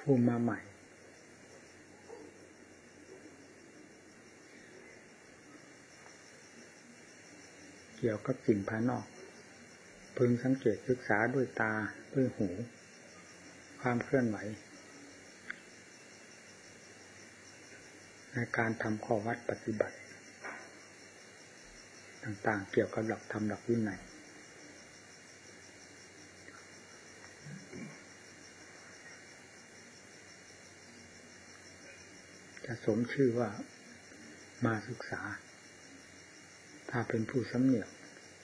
ผู้มาใหม่เกี่ยวกับสิ่งภายนอกพึงสังเกตศึกษาด้วยตาด้วยหูความเคลื่อนไหวในการทำข้อวัดปฏิบัติต่างๆเกี่ยวกับหลักธรรมหลักวินัยจะสมชื่อว่ามาศึกษาถ้าเป็นผู้สำเนียก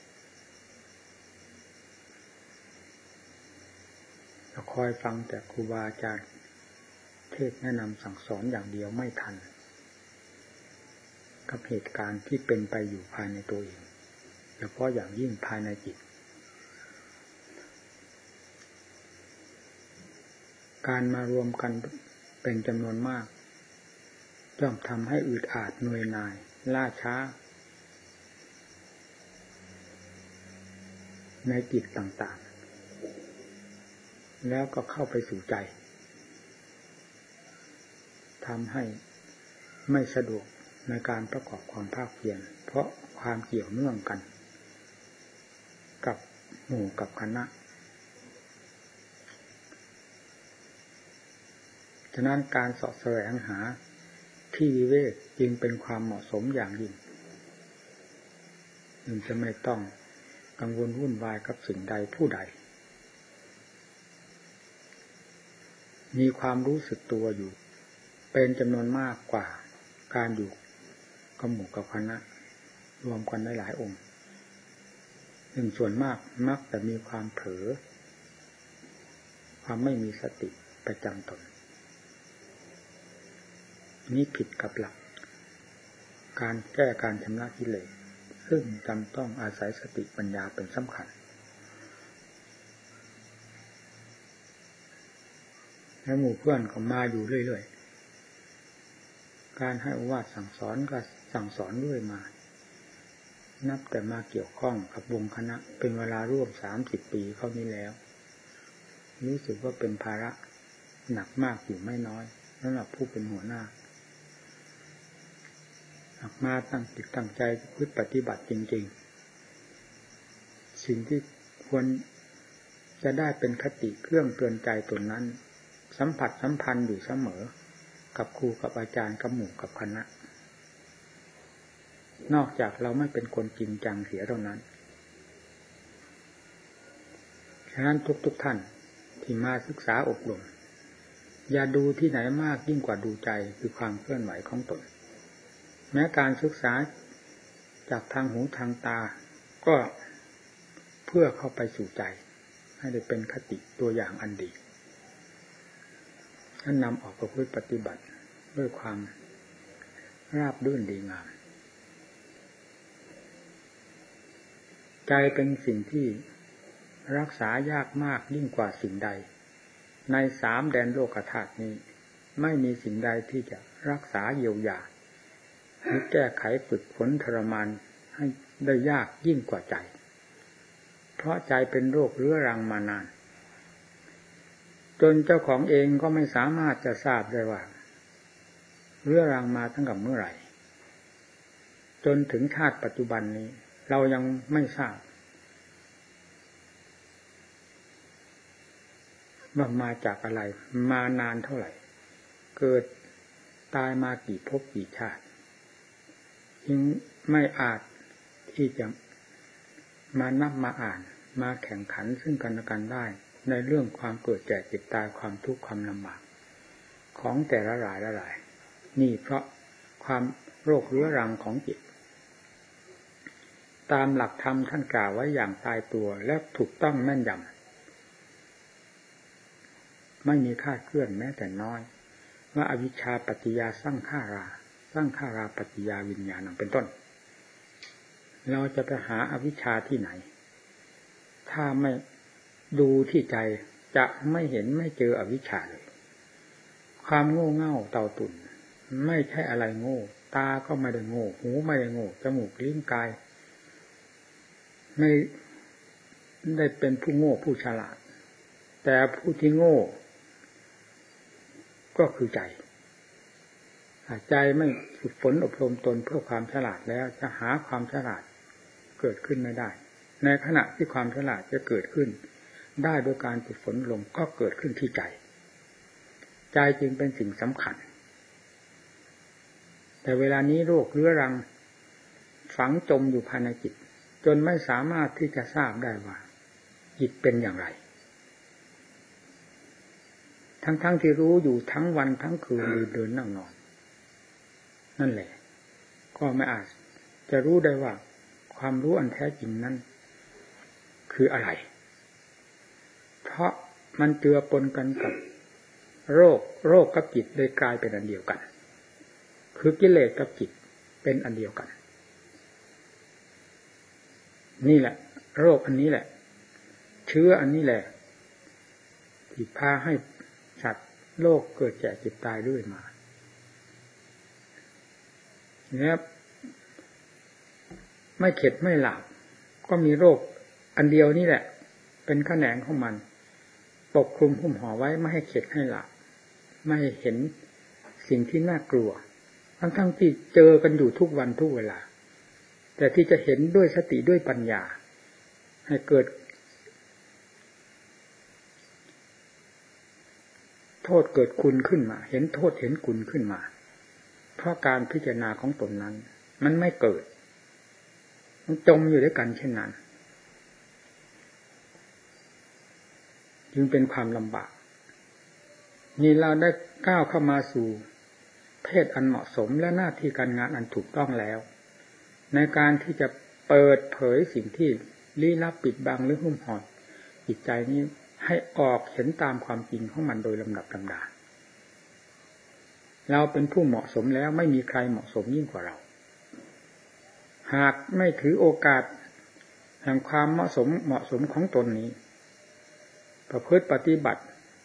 จะคอยฟังแต่ครูบาอาจารย์เทศแนะนำสั่งสอนอย่างเดียวไม่ทันกับเหตุการณ์ที่เป็นไปอยู่ภายในตัวเองเฉพาะอย่างยิ่งภายในจิตการมารวมกันเป็นจำนวนมากย่อมทำให้อึดอัดเหนื่อยหน่ายล่าช้าในจิตต่างๆแล้วก็เข้าไปสู่ใจทำให้ไม่สะดวกในการประกอบความภาคเพียรเพราะความเกี่ยวเนื่องกันกับหมู่กับคณะฉะนั้นการเสาะแสวงหาที่วิเวกจึงเป็นความเหมาะสมอย่างยิ่งจึงจะไม่ต้องกังวลวุ่นวายกับสิ่งใดผู้ใดมีความรู้สึกตัวอยู่เป็นจำนวนมากกว่าการอยู่กับหมู่กับคณะรวมกันได้หลายองค์หนึ่งส่วนมากมักแต่มีความเผลอความไม่มีสติประจำตนนี้ผิดกับหลักการแก้การชำระกิเลสซึ่งจำต้องอาศัยสติปัญญาเป็นสำคัญและหมู่เพื่อนก็มาอยู่เรื่อยๆการให้โอวาทสั่งสอนก็สั่งสอนเรื่อยมานับแต่มาเกี่ยวข้องกับวงคณะเป็นเวลาร่วม30 ปีเข้านี้แล้วรู้สึกว่าเป็นภาระหนักมากอยู่ไม่น้อยสำหรับผู้เป็นหัวหน้าหากมาตั้งจิตตั้งใจพึ่งปฏิบัติจริงๆสิ่งที่ควรจะได้เป็นคติเครื่องเตือนใจตนนั้นสัมผัสสัมพันธ์อยู่เสมอกับครูกับอาจารย์กับหมู่กับคณะนอกจากเราไม่เป็นคนจริงจังเสียเท่านั้นฉะนั้นทุกท่านที่มาศึกษาอบรมอย่าดูที่ไหนมากยิ่งกว่าดูใจคือความเคลื่อนไหวของตนแม้การศึกษาจากทางหูทางตาก็เพื่อเข้าไปสู่ใจให้ได้เป็นคติตัวอย่างอันดีท่านนำออกประพฤติปฏิบัติด้วยความราบรื่นดีงามใจเป็นสิ่งที่รักษายากมากยิ่งกว่าสิ่งใดใน3 แดนโลกธาตุนี้ไม่มีสิ่งใดที่จะรักษาเยียวยาหรือแก้ไขฝึกฝนทรมานให้ได้ยากยิ่งกว่าใจเพราะใจเป็นโรคเรื้อรังมานานจนเจ้าของเองก็ไม่สามารถจะทราบได้ว่าเรื้อรังมาตั้งแต่เมื่อไหร่จนถึงชาติปัจจุบันนี้เรายังไม่ทราบว่ามาจากอะไรมานานเท่าไหร่เกิดตายมากี่ภพกี่ชาติจึงไม่อาจที่จะมานับมาอ่านมาแข่งขันซึ่งกันและกันได้ในเรื่องความเกิดแก่เจ็บตายความทุกข์ความลำบากของแต่ละรายละรายนี่เพราะความโรคเรื้อรังของจิตตามหลักธรรมท่านกล่าวไว้อย่างตายตัวและถูกต้องแม่นยำไม่มีคลาดเคลื่อนแม้แต่น้อยว่าอวิชชาปัจจยาสังขาราปัจจยาวิญญาณเป็นต้นเราจะไปหาอวิชชาที่ไหนถ้าไม่ดูที่ใจจะไม่เห็นไม่เจออวิชชาเลยความโง่เง่าเต่าตุ่นไม่ใช่อะไรโง่ตาก็ไม่ได้โง่หูไม่ได้โง่จมูกลิ้นกายไม่ได้เป็นผู้โง่ผู้ฉลาดแต่ผู้ที่โง่ก็คือใจใจไม่ฝึกฝนอบรมตนเพื่อความฉลาดแล้วจะหาความฉลาดเกิดขึ้นไม่ได้ในขณะที่ความฉลาดจะเกิดขึ้นได้โดยการฝึกฝนลงก็เกิดขึ้นที่ใจใจจึงเป็นสิ่งสำคัญแต่เวลานี้โรคเรื้อรังฝังจมอยู่ภายในจิตจนไม่สามารถที่จะทราบได้ว่าจิตเป็นอย่างไรทั้งที่รู้อยู่ทั้งวันทั้งคืนเดินนั่งนอนนั่นแหละก็ไม่อาจจะรู้ได้ว่าความรู้อันแท้จริงนั้นคืออะไรเพราะมันเจือปนกันกับโรคกับจิตเลยกลายเป็นอันเดียวกันคือกิเลสกับจิตเป็นอันเดียวกันนี่แหละโรคอันนี้แหละเชื้ออันนี้แหละที่พาให้สัตว์โลกเกิดแก่เจ็บตายด้วยมาเนี่ยไม่เข็ดไม่หลาบก็มีโรคอันเดียวนี่แหละเป็นแขนงของมันปกคลุมหุ้มห่อไว้ไม่ให้เข็ดให้หลาบไม่ให้เห็นสิ่งที่น่ากลัวทั้งที่เจอกันอยู่ทุกวันทุกเวลาแต่ที่จะเห็นด้วยสติด้วยปัญญาให้เกิดโทษเกิดคุณขึ้นมาเห็นโทษเห็นคุณขึ้นมาเพราะการพิจารณาของตนนั้นมันไม่เกิดมันจมอยู่ด้วยกันเช่นนั้นจึงเป็นความลำบากนี่เราได้ก้าวเข้ามาสู่เพศอันเหมาะสมและหน้าที่การงานอันถูกต้องแล้วในการที่จะเปิดเผยสิ่งที่ลี้ลับปิดบังหรือหุ้มห่อจิตใจนี้ให้ออกเห็นตามความจริงของมันโดยลำดับลำดาเราเป็นผู้เหมาะสมแล้วไม่มีใครเหมาะสมยิ่งกว่าเราหากไม่ถือโอกาสแห่งความเหมาะสมของตนนี้ประพฤติปฏิบัติ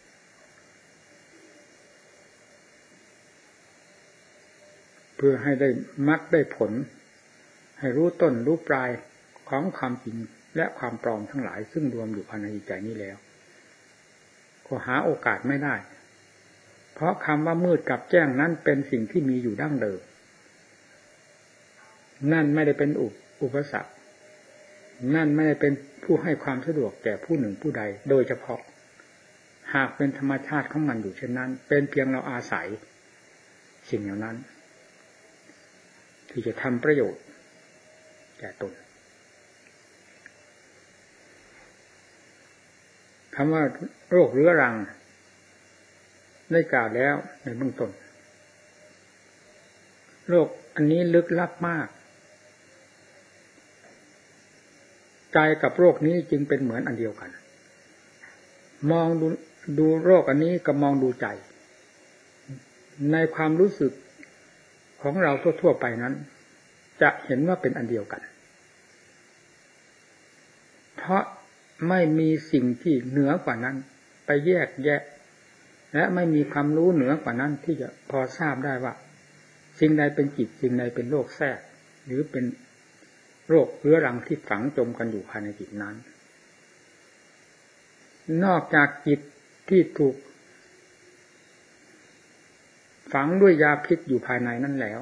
เพื่อให้ได้มรรคได้ผลให้รู้ต้นรู้ปลายของความจริงและความปลอมทั้งหลายซึ่งรวมอยู่ภายในใจนี้แล้วก็หาโอกาสไม่ได้เพราะคำว่ามืดกับแจ้งนั้นเป็นสิ่งที่มีอยู่ดั้งเดิมนั่นไม่ได้เป็นอุปสรรคนั่นไม่ได้เป็นผู้ให้ความสะดวกแก่ผู้หนึ่งผู้ใดโดยเฉพาะหากเป็นธรรมชาติของมันอยู่เช่นนั้นเป็นเพียงเราอาศัยสิ่งเหล่านั้นที่จะทำประโยชน์แก่ตนคำว่าโรคเรื้อรังได้กล่าวแล้วในเบื้องต้นโรคอันนี้ลึกลับมากใจกับโรคนี้จึงเป็นเหมือนอันเดียวกันมองดูโรคอันนี้กับมองดูใจในความรู้สึกของเราทั่วๆไปนั้นจะเห็นว่าเป็นอันเดียวกันเพราะไม่มีสิ่งที่เหนือกว่านั้นไปแยกแยะและไม่มีความรู้เหนือกว่านั้นที่จะพอทราบได้ว่าสิ่งใดเป็นจิตสิ่งใดเป็นโรคแทรกหรือเป็นโรคเรื้อรังที่ฝังจมกันอยู่ภายในจิตนั้นนอกจากจิตที่ถูกฝังด้วยยาพิษอยู่ภายในนั้นแล้ว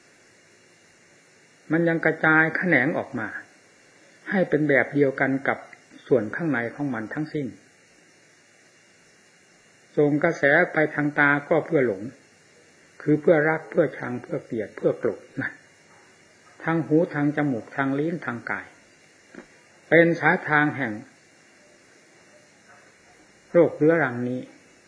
มันยังกระจายแขนงออกมาให้เป็นแบบเดียวกันกับส่วนข้างในของมันทั้งสิ้นส่งกระแสไปทางตาก็เพื่อหลงคือเพื่อรักเพื่อชังเพื่อเกลียดเพื่อโกรธนะทางหูทางจมูกทางลิ้นทางกายเป็นสายทางแห่งโรคเรื้อรังนี้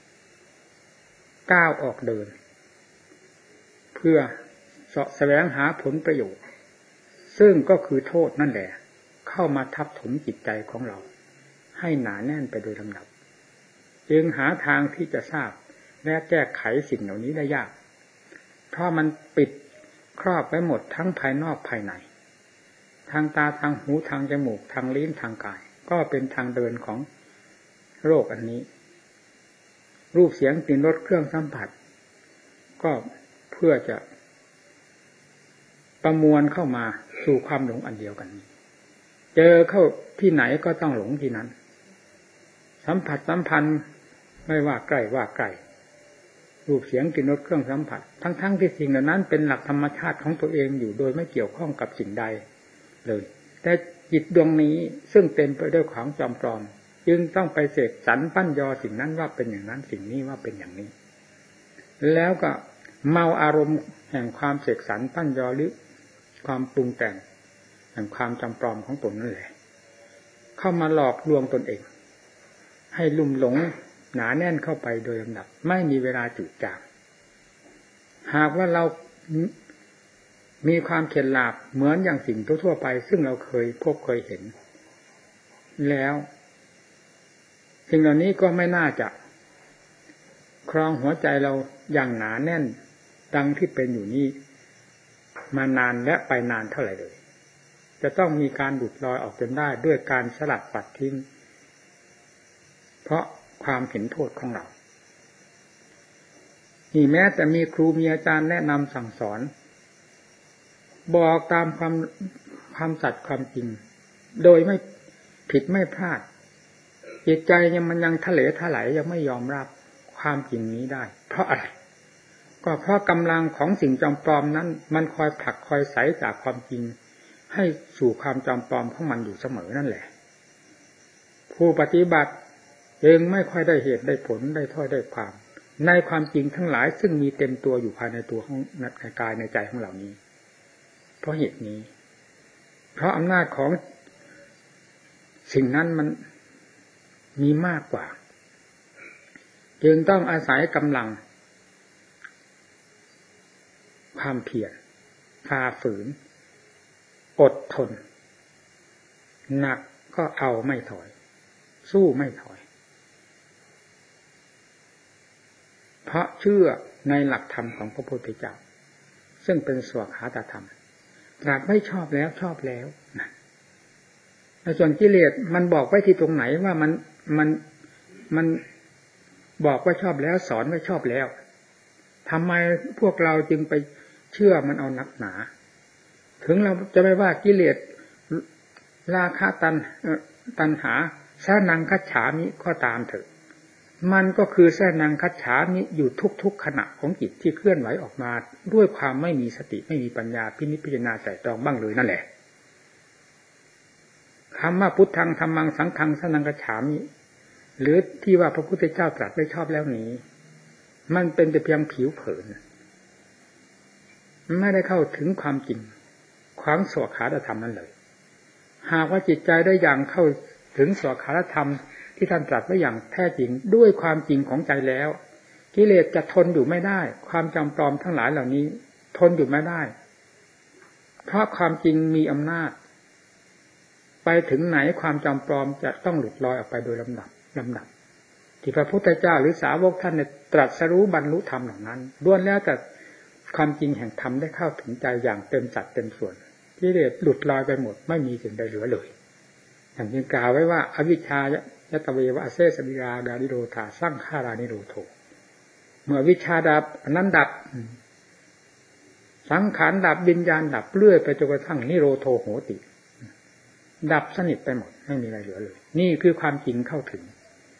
ก้าวออกเดินเพื่อเสาะแสวงหาผลประโยชน์ซึ่งก็คือโทษนั่นแหละเข้ามาทับถมจิตใจของเราให้หนาแน่นไปโดยลำดับจึงหาทางที่จะทราบและแก้ไขสิ่งเหล่านี้ได้ยากเพราะมันปิดครอบไว้หมดทั้งภายนอกภายในทางตาทางหูทางจมูกทางลิ้นทางกายก็เป็นทางเดินของโรคอันนี้รูปเสียงกลิ่นรสเครื่องสัมผัสก็เพื่อจะประมวลเข้ามาสู่ความหลงอันเดียวกันเจอเข้าที่ไหนก็ต้องหลงที่นั้นสัมผัสสัมพันธ์ไม่ว่าใกล้ว่าไกลรูปเสียงกลิ่นรสเครื่องสัมผัสทั้งที่สิ่งเหล่านั้นเป็นหลักธรรมชาติของตัวเองอยู่โดยไม่เกี่ยวข้องกับสิ่งใดเลยแต่จิตดวงนี้ซึ่งเต็มไปด้วยของจอมปลอมจึงต้องไปเสกสรรปั้นยอสิ่งนั้นว่าเป็นอย่างนั้นสิ่งนี้ว่าเป็นอย่างนี้แล้วก็เมาอารมณ์แห่งความเสกสรรปั้นยอหรือความปรุงแต่งแห่งความจำปลอมของตนนั่นแหละเข้ามาหลอกลวงตนเองให้ลุ่มหลงหนาแน่นเข้าไปโดยลำดับไม่มีเวลาจืดจางหากว่าเรามีความเข็ดหลาบเหมือนอย่างสิ่งทั่วไปซึ่งเราเคยพบเคยเห็นแล้วสิ่งเหล่านี้ก็ไม่น่าจะครองหัวใจเราอย่างหนาแน่นดังที่เป็นอยู่นี้มานานและไปนานเท่าไหร่เลยจะต้องมีการหลุดลอยออกจนได้ด้วยการสลัดปัดทิ้งเพราะความเห็นโทษของเรานี่แม้แต่มีครูมีอาจารย์แนะนำสั่งสอนบอกตามความสัตย์ความจริงโดยไม่ผิดไม่พลาดจิตใจมันยังทะเลถลายยังไม่ยอมรับความจริงนี้ได้เพราะอะไรก็เพราะกำลังของสิ่งจอมปลอมนั้นมันคอยผลักคอยไสจากความจริงให้สู่ความจอมปลอมของมันอยู่เสมอนั่นแหละผู้ปฏิบัติเองไม่ค่อยได้เหตุได้ผลได้ถ้อยได้ความในความจริงทั้งหลายซึ่งมีเต็มตัวอยู่ภายในตัวของในกายในใจของเรานี้เพราะเหตุนี้เพราะอำนาจของสิ่งนั้นมันมีมากกว่าจึงต้องอาศัยกำลังความเพียรฝ่าฝืนอดทนหนักก็เอาไม่ถอยสู้ไม่ถอยเพราะเชื่อในหลักธรรมของพระพุทธเจ้าซึ่งเป็นสวขาตธรรมตรัสไม่ชอบแล้วชอบแล้วนะส่วนกิเลสมันบอกไว้ที่ตรงไหนว่ามันบอกว่าชอบแล้วสอนว่าชอบแล้วทำไมพวกเราจึงไปเชื่อมันเอานักหนาถึงเราจะไม่ว่ากิเลสราคะตัณหาสานังคัจฉามิก็ตามเถอะมันก็คือสานังคัจฉามิอยู่ทุกๆขณะของจิตที่เคลื่อนไหวออกมาด้วยความไม่มีสติไม่มีปัญญาพินิจพิจารณาไตร่ตรองบ้างเลยนั่นแหละคำว่าพุทธังธัมมังสังฆังสานังคัจฉามิหรือที่ว่าพระพุทธเจ้าตรัสไว้ชอบแล้วนี้มันเป็นแต่เพียงผิวเผินไม่ได้เข้าถึงความจริงความสวขาตธรรมนั่นเลยหากว่าจิตใจได้อย่างเข้าถึงสวขาตธรรมที่ท่านตรัสไว้อย่างแท้จริงด้วยความจริงของใจแล้วกิเลสจะทนอยู่ไม่ได้ความจำปลอมทั้งหลายเหล่านี้ทนอยู่ไม่ได้เพราะความจริงมีอำนาจไปถึงไหนความจำปลอมจะต้องหลุดลอยออกไปโดยลำดับที่พระพุทธเจ้าหรือสาวกท่านตรัสรู้บรรลุธรรมเหล่านั้นล้วนแล้วแต่ความจริงแห่งธรรมได้เข้าถึงใจอย่างเต็มสัดเต็มส่วนกิเลสหลุดลอยไปหมดไม่มีสิ่งใดเหลือเลยอย่างที่กล่าวไว้ว่าอวิชชายตเววะอเสสวิราดานิโรธาสร้างฆารานิโรโธเมื่อวิชชาดับอันนั้นดับสังขารดับวิญญาณดับเลื่อยไปจนกระทั่งนิโรโธโหติดับสนิทไปหมดไม่มีอะไรเหลือเลยนี่คือความจริงเข้าถึง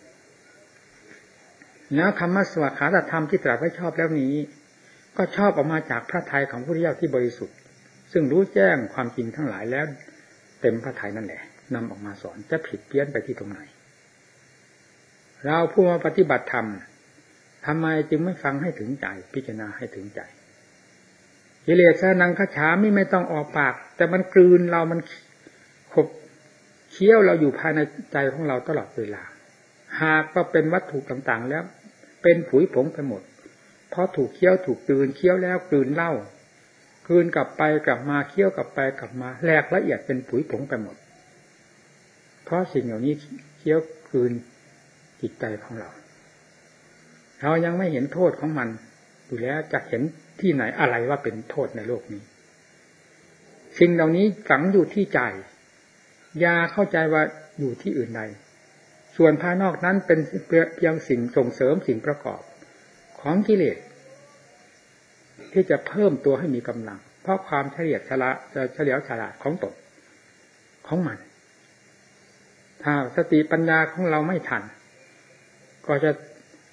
แล้วคำว่าสวขาตธรรมที่ตรัสไว้ชอบแล้วนี้ก็ชอบออกมาจากพระทัยของพระพุทธเจ้าที่บริสุทธิ์ซึ่งรู้แจ้งความจริงทั้งหลายแล้วเต็มพระทัยนั่นแหละนำออกมาสอนจะผิดเพี้ยนไปที่ตรงไหนเราผู้มาปฏิบัติธรรมทำไมจึงไม่ฟังให้ถึงใจพิจารณาให้ถึงใจกิเลสสานังคัจฉามิไม่ต้องออกปากแต่มันกลืนเรามันขบเคี้ยวเราอยู่ภายในใจของเราตลอดเวลาหากก็เป็นวัตถุต่างๆแล้วเป็นผุยผงไปหมดเพราะถูกเคี้ยวถูกกลืนเคี้ยวแล้วกลืนเล่ากลืนกลับไปกลับมาเคี้ยวกลับไปกลับมาแหลกละเอียดเป็นผุยผงไปหมดเพราะสิ่งเหล่านี้เคี้ยวกลืนจิตใจของเรายังไม่เห็นโทษของมันอยู่แล้วจะเห็นที่ไหนอะไรว่าเป็นโทษในโลกนี้สิ่งเหล่านี้ฝังอยู่ที่ใจอย่าเข้าใจว่าอยู่ที่อื่นใดส่วนภายนอกนั้นเป็นเพียงสิ่งส่งเสริมสิ่งประกอบของกิเลสที่จะเพิ่มตัวให้มีกำลังเพราะความเฉลียวฉลาดของตนของมันถ้าสติปัญญาของเราไม่ทันก็จะ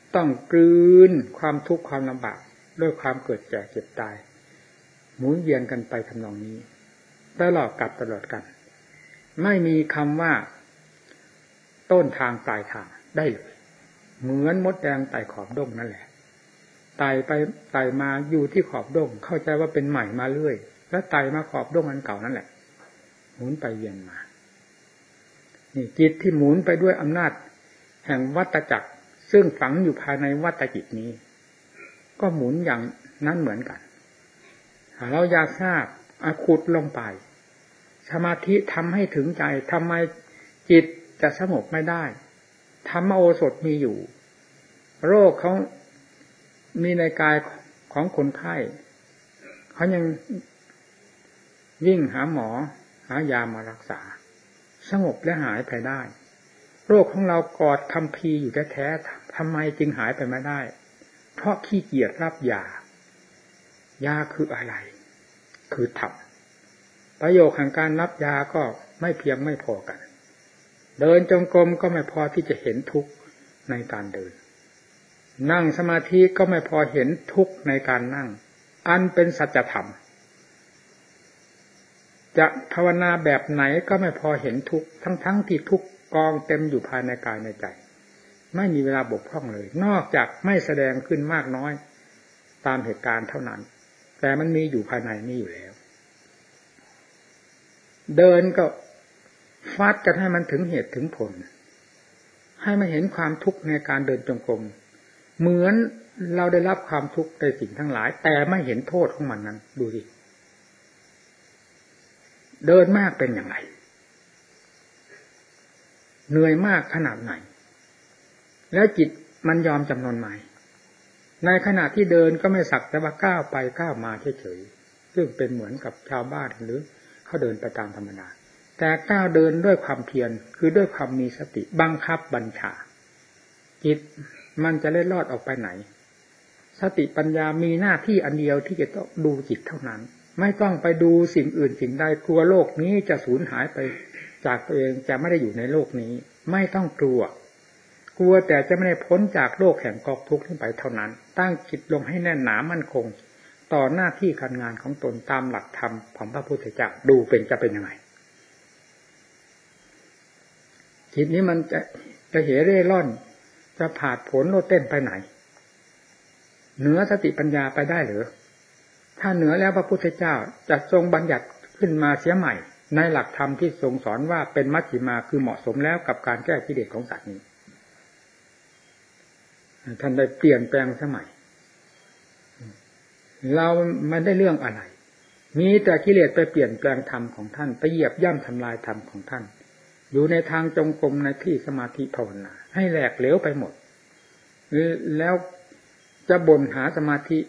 ต้องกลืนความทุกข์ความลำบากด้วยความเกิดแก่เจ็บตายหมุนเวียนกันไปทำนองนี้ตลอดกับตลอดกันไม่มีคำว่าต้นทางปลายทางได้เลยเหมือนมดแดงไต่ขอบด้งนั่นแหละไต่ไปไต่มาอยู่ที่ขอบด้งเข้าใจว่าเป็นใหม่มาเรื่อยแล้วไต่มาขอบด้งอันเก่านั่นแหละหมุนไปเวียนมานี่จิตที่หมุนไปด้วยอำนาจแห่งวัฏจักรซึ่งฝังอยู่ภายในวัฏจิตนี้ก็หมุนอย่างนั้นเหมือนกันเราอยากทราบขุดลงไปสมาธิทำให้ถึงใจทำไมจิตจะสงบไม่ได้ธรรมโอสถมีอยู่โรคเขามีในกายของคนไข้เขายังวิ่งหาหมอหายามารักษาสงบและหายไปได้โรคของเรากอดคัมภีร์อยู่แท้ๆทำไมจึงหายไปไม่ได้เพราะขี้เกียจรับยายาคืออะไรคือธรรมประโยชน์แห่งการรับยาก็ไม่เพียงไม่พอกันเดินจงกรมก็ไม่พอที่จะเห็นทุกข์ในการเดินนั่งสมาธิก็ไม่พอเห็นทุกข์ในการนั่งอันเป็นสัจธรรมจะภาวนาแบบไหนก็ไม่พอเห็นทุกข์ทั้งที่ทุกข์กองเต็มอยู่ภายในกายในใจไม่มีเวลาบกพร่องเลยนอกจากไม่แสดงขึ้นมากน้อยตามเหตุการณ์เท่านั้นแต่มันมีอยู่ภายในนี่อยู่แล้วเดินก็ฟาดกันให้มันถึงเหตุถึงผลให้มันเห็นความทุกข์ในการเดินจงกรมเหมือนเราได้รับความทุกข์ในสิ่งทั้งหลายแต่ไม่เห็นโทษของมันนั้นดูดิเดินมากเป็นอย่างไรเหนื่อยมากขนาดไหนแล้วจิตมันยอมจำนนไหมในขณะที่เดินก็ไม่สักแต่ว่าก้าวไปก้าวมาเฉยๆซึ่งเป็นเหมือนกับชาวบ้านหรือเขาเดินไปตามธรรมดาแต่ก้าวเดินด้วยความเพียรคือด้วยความมีสติบังคับบัญชาจิตมันจะเล็ดลอดออกไปไหนสติปัญญามีหน้าที่อันเดียวที่จะต้องดูจิตเท่านั้นไม่ต้องไปดูสิ่งอื่นสิ่งใดกลัวโลกนี้จะสูญหายไปจากตัวเองจะไม่ได้อยู่ในโลกนี้ไม่ต้องกลัวแต่จะไม่ได้พ้นจากโลกแห่งกองทุกข์นี้ไปเท่านั้นตั้งจิตลงให้แน่นหนามั่นคงต่อหน้าที่การงานของตนตามหลักธรรมของพระพุทธเจ้าดูจะเป็นยังไงจิตนี้มันจะเหเร่ร่อนจะผาดผลโลดเต้นไปไหนเหนือสติปัญญาไปได้หรือถ้าเหนือแล้วพระพุทธเจ้าจะทรงบัญญัติขึ้นมาเสียใหม่ในหลักธรรมที่ทรงสอนว่าเป็นมัชฌิมาคือเหมาะสมแล้วกับการแก้กิเลสของสัตว์นี้ท่านได้เปลี่ยนแปลงสมัยเราไม่ได้เรื่องอะไรมีแต่กิเลสไปเปลี่ยนแปลงธรรมของท่านไปเหยียบย่ำทำลายธรรมของท่านอยู่ในทางจงกรมในที่สมาธิภาวนาให้แหลกเหลวไปหมดแล้วจะบ่นหาสมาธิ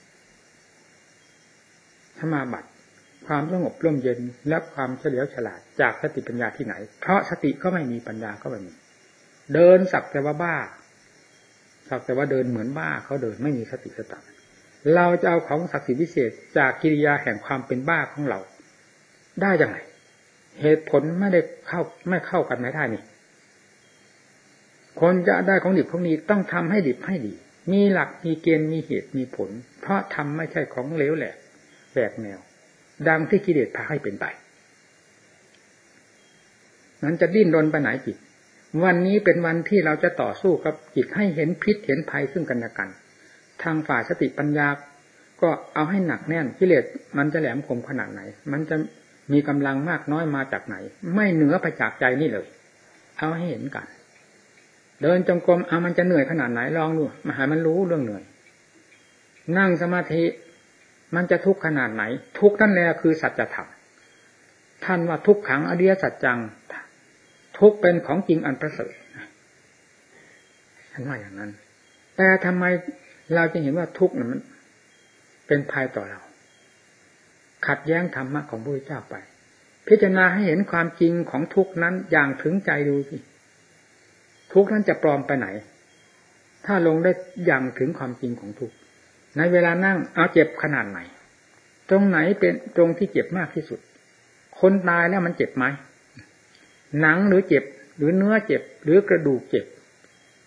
สมาบัติความสงบร่มเย็นและความเฉลียวฉลาดจากสติปัญญาที่ไหนเพราะสติก็ไม่มีปัญญาก็ไม่มีเดินสักแต่ว่าบ้าสักแต่ว่าเดินเหมือนบ้าเขาเดินไม่มีสติสตังเราจะเอาของศักดิ์สิทธิ์พิเศษจากกิริยาแห่งความเป็นบ้าของเราได้ยังไงเหตุผลไม่เข้ากันไม่ได้นี่คนจะได้ของดิบของดีต้องทำให้ดิบให้ดีมีหลักมีเกณฑ์มีเหตุมีผลเพราะทำไม่ใช่ของเหลวแหลกแหวกแนวดังที่กิเลสพาให้เป็นไปนั้นจะดิ้นรนไปไหนจิตวันนี้เป็นวันที่เราจะต่อสู้กับจิตให้เห็นพิษเห็นภัยซึ่งกันและกันทางฝ่ายสติปัญญาก็เอาให้หนักแน่นกิเลสมันจะแหลมคมขนาดไหนมันจะมีกำลังมากน้อยมาจากไหนไม่เหนือไปจากใจนี่เลยเอาให้เห็นกันเดินจงกรมมันจะเหนื่อยขนาดไหนลองดูมาหามันรู้เรื่องเหนื่อยนั่งสมาธิมันจะทุกข์ขนาดไหนทุกข์นั่นแหละคือสัจธรรมท่านว่าทุกขังอริยสัจจังทุกข์เป็นของจริงอันประเสริฐท่านว่าอย่างนั้นแต่ทำไมเราจะเห็นว่าทุกข์นั้นมันเป็นภัยต่อเราขัดแย้งธรรมะของพระพุทธเจ้าไปพิจารณาให้เห็นความจริงของทุกข์นั้นอย่างถึงใจดูสิทุกข์นั้นจะปลอมไปไหนถ้าลงได้อย่างถึงความจริงของทุกข์ในเวลานั่งเอาเจ็บขนาดไหนตรงไหนเป็นตรงที่เจ็บมากที่สุดคนตายแล้วมันเจ็บไหมหนังหรือเจ็บหรือเนื้อเจ็บหรือกระดูกเจ็บ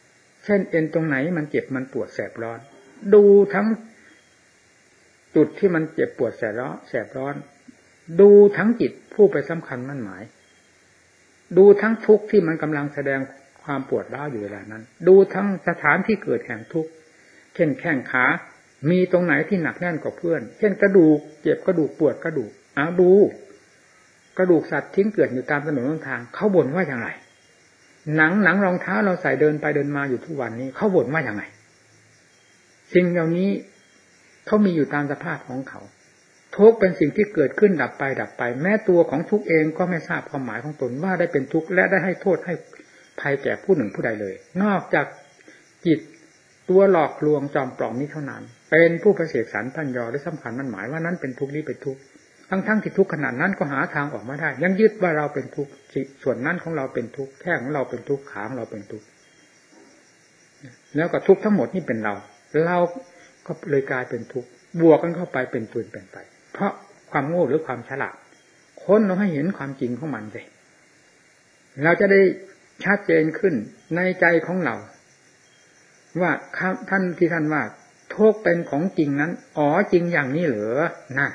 เช่นเอ็นตรงไหนมันเจ็บมันปวดแสบร้อนดูทั้งจุดที่มันเจ็บปวดแสบร้อนดูทั้งจิตผู้ไปสำคัญมั่นหมายดูทั้งทุกข์ที่มันกำลังแสดงความปวดร้าวอยู่เวลานั้นดูทั้งสถานที่เกิดแห่งทุกข์เช่นแข้งขามีตรงไหนที่หนักแน่นกว่าเพื่อนเช่นกระดูกเจ็บกระดูกปวดกระดูกดูกระดูกสัตว์ทิ้งเกลื่อนอยู่ตามถนนทางเขาบ่นว่าอย่างไรหนังรองเท้าเราใส่เดินไปเดินมาอยู่ทุกวันนี้เขาบ่นว่าอย่างไรสิ่งเหล่านี้เขามีอยู่ตามสภาพของเขาทุกข์เป็นสิ่งที่เกิดขึ้นดับไปแม้ตัวของทุกข์เองก็ไม่ทราบความหมายของตนว่าได้เป็นทุกข์และได้ให้โทษให้ภัยแก่ผู้หนึ่งผู้ใดเลยนอกจากจิตตัวหลอกลวงจอมปลอมนี้เท่านั้นเป็นผู้ประเสกสรรพันยอและสำคัญมันหมายว่านั้นเป็นทุกข์นี้เป็นทุกข์ทั้งที่ทุกข์ขนาดนั้นก็หาทางออกมาได้ยังยึดว่าเราเป็นทุกข์ส่วนนั้นของเราเป็นทุกข์แข้งของเราเป็นทุกข์ขาของเราเป็นทุกข์แล้วก็ทุกข์ทั้งหมดนี่เป็นเราก็เลยกลายเป็นทุกข์บวกกันเข้าไปเป็นปืนเป็นไปเพราะความโง่หรือความฉลาดค้นเราให้เห็นความจริงของมันเลยเราจะได้ชัดเจนขึ้นในใจของเราว่าท่านว่าทุกข์เป็นของจริงนั้นจริงอย่างนี้เหรอนะ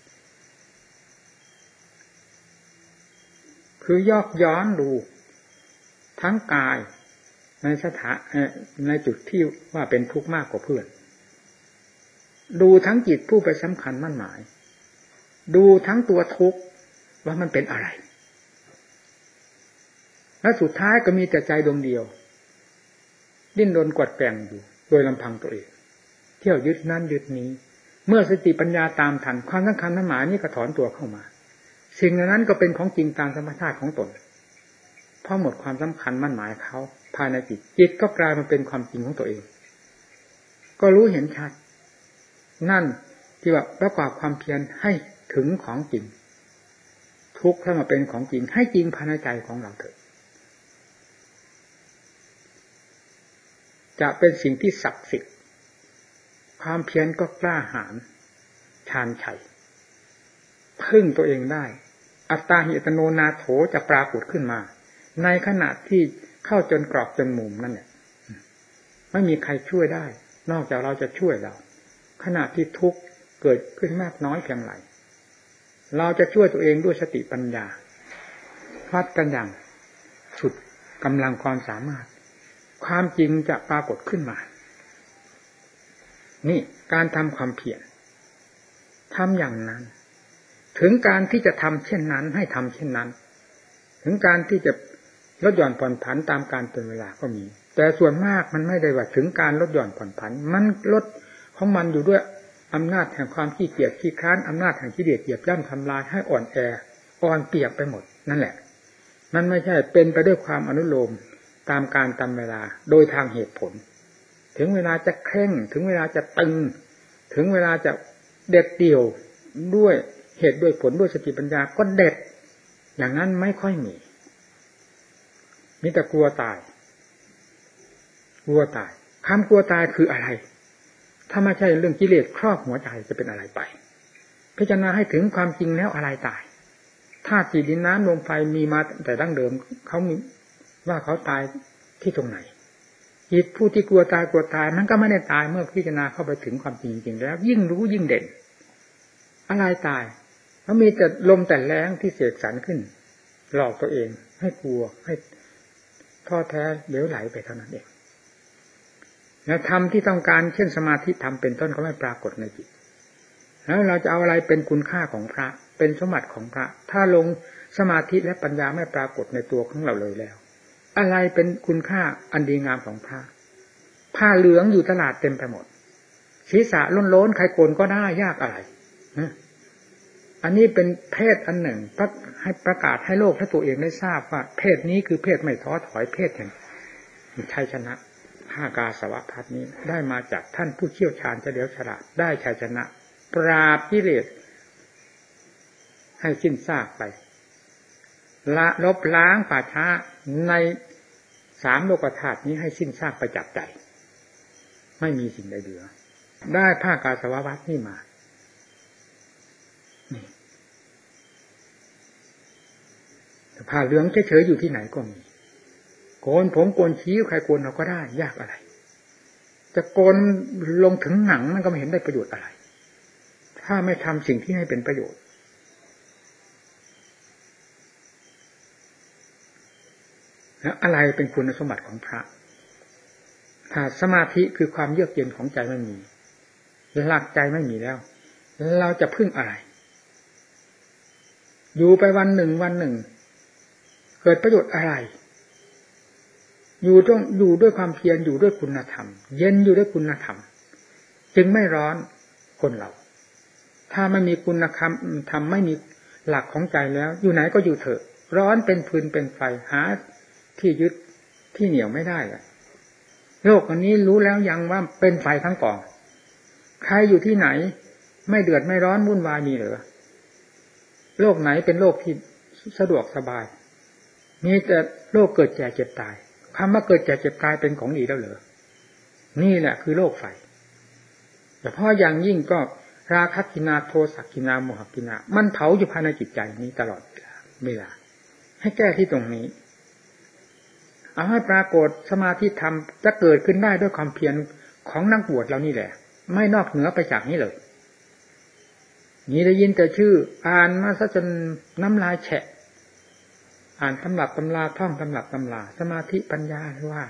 คือยอกย้อนดูทั้งกายในจุดที่ว่าเป็นทุกข์มากกว่าเพื่อนดูทั้งจิตผู้ไปสำคัญมั่นหมายดูทั้งตัวทุกข์ว่ามันเป็นอะไรและสุดท้ายก็มีแต่ใจดวงเดียวดิ้นรนกวัดแกว่งอยู่โดยลำพังตัวเองเที่ยวยึดนั่นยึดนี้เมื่อสติปัญญาตามทันความสำคัญมั่นหมายนี่ก็ถอนตัวเข้ามาสิ่งนั้นก็เป็นของจริงตามธรรมชาติของตนพอหมดความสำคัญมั่นหมายเขาภายในจิตก็กลายมาเป็นความจริงของตัวเองก็รู้เห็นชัดนั่นที่ว่าประกอบความเพียรให้ถึงของจริงทุกข์ให้มาเป็นของจริงให้จริงภายในใจของเราเถิดจะเป็นสิ่งที่ศักดิ์สิทธิ์ความเพียรก็กล้าหาญชาญชัยพึ่งตัวเองได้อัตตาหิอัตโนนาโถจะปรากฏขึ้นมาในขณะที่เข้าจนกรอบจนมุมนั่นแหละไม่มีใครช่วยได้นอกจากเราจะช่วยเราขณะที่ทุกข์เกิดขึ้นมากน้อยเพียงไรเราจะช่วยตัวเองด้วยสติปัญญาวัดกันอย่างสุดกำลังความสามารถความจริงจะปรากฏขึ้นมานี่การทำความเพียรทำอย่างนั้นถึงการที่จะทำเช่นนั้นให้ทำเช่นนั้นถึงการที่จะลดหย่อนผ่อนผันตามการเป็นเวลาก็มีแต่ส่วนมากมันไม่ได้ว่าถึงการลดหย่อนผ่อนผันมันลดของมันอยู่ด้วยอำนาจแห่งความขี้เกียจขี้คร้านอำนาจแห่งกิเลสเหยียบย่ำทำลายให้อ่อนแออ่อนเปียกไปหมดนั่นแหละมันไม่ใช่เป็นไปด้วยความอนุโลมตามการตามเวลาโดยทางเหตุผลถึงเวลาจะเคร่งถึงเวลาจะตึงถึงเวลาจะเด็ดเดี่ยวด้วยเหตุด้วยผลด้วยสติปัญญาก็เด็ดอย่างนั้นไม่ค่อยมีแต่กลัวตายความกลัวตายคืออะไรถ้าไม่ใช่เรื่องกิเลสครอบหัวใจจะเป็นอะไรไปพิจารณาให้ถึงความจริงแล้วอะไรตายธาตุสี่ดินน้ำลมไฟมีมาแต่ดั้งเดิมเขามีว่าเขาตายที่ตรงไหนจิตผู้ที่กลัวตายมันก็ไม่ได้ตายเมื่อพิจารณาเข้าไปถึงความจริงจริงแล้วยิ่งรู้ยิ่งเด่นอะไรตายแล้วมีแต่ลมแต่แรงที่เสกสรรขึ้นหลอกตัวเองให้กลัวให้ท้อแท้เหลวไหลไปเท่านั้นเองแล้วธรรมที่ต้องการเช่นสมาธิธรรมเป็นต้นก็ไม่ปรากฏในจิตแล้วเราจะเอาอะไรเป็นคุณค่าของพระเป็นสมบัติของพระถ้าลงสมาธิและปัญญาไม่ปรากฏในตัวของเราเลยแล้วอะไรเป็นคุณค่าอันดีงามของพระผ้าเหลืองอยู่ตลาดเต็มไปหมดศีรษะล้นๆใครโกนก็ได้ยากอะไรอันนี้เป็นเพศอันหนึ่งให้ประกาศให้โลกและตัวเองได้ทราบว่าเพศนี้คือเพศไม่ท้อถอยเพศแห่งชัยชนะภาคาสวพัฒนี้ได้มาจากท่านผู้เชี่ยวชาญเฉลียวฉลาดได้ชัยชนะปราบกิเลสให้สิ้นซากไปลบล้างป่าช้าใน3โลกธาตุนี้ให้สิ้นซากไปจากใจไม่มีสิ่งใดเหลือได้ภาคาสวพัฒนี้มาผ้าเหลืองเฉยๆอยู่ที่ไหนก็มีโกนผมโกนชี้ใครโกนเราก็ได้ยากอะไรจะโกนลงถึงหนังมันก็ไม่เห็นได้ประโยชน์อะไรถ้าไม่ทำสิ่งที่ให้เป็นประโยชน์แล้วอะไรเป็นคุณสมบัติของพระถ้าสมาธิคือความเยือกเย็นของใจไม่มีหลักใจไม่มีแล้วเราจะพึ่งอะไรอยู่ไปวันหนึ่งเกิดประโยชน์อะไรอยู่ด้วยความเพียรอยู่ด้วยคุณธรรมเย็นอยู่ด้วยคุณธรรมจึงไม่ร้อนคนเราถ้าไม่มีคุณธรรมไม่มีหลักของใจแล้วอยู่ไหนก็อยู่เถอะร้อนเป็นฟืนเป็นไฟหาที่ยึดที่เหนี่ยวไม่ได้อะโลกอันนี้รู้แล้วยังว่าเป็นไฟทั้งกองใครอยู่ที่ไหนไม่เดือดไม่ร้อนวุ่นวายมีเหรอโลกไหนเป็นโลกที่สะดวกสบายมีแต่โลกเกิดแก่เจ็บตายคำว่าเกิดแก่เจ็บตายเป็นของดีแล้วเหรอนี่แหละคือโลกไฟแต่เพราะอย่างยิ่งก็ราคะกินาโทสะกินาโมหกินามันเผาอยู่ภายในจิตใจนี้ตลอดเวลาให้แก้ที่ตรงนี้เอาให้ปรากฏสมาธิธรรมจะเกิดขึ้นได้ด้วยความเพียรของนักบวชเรานี่แหละไม่นอกเหนือไปจากนี้เลยนี่ได้ยินแต่ชื่ออ่านมาซะจนน้ำลายแฉะอ่านตำรับตำราท่องตำรับตำราสมาธิปัญญาว่า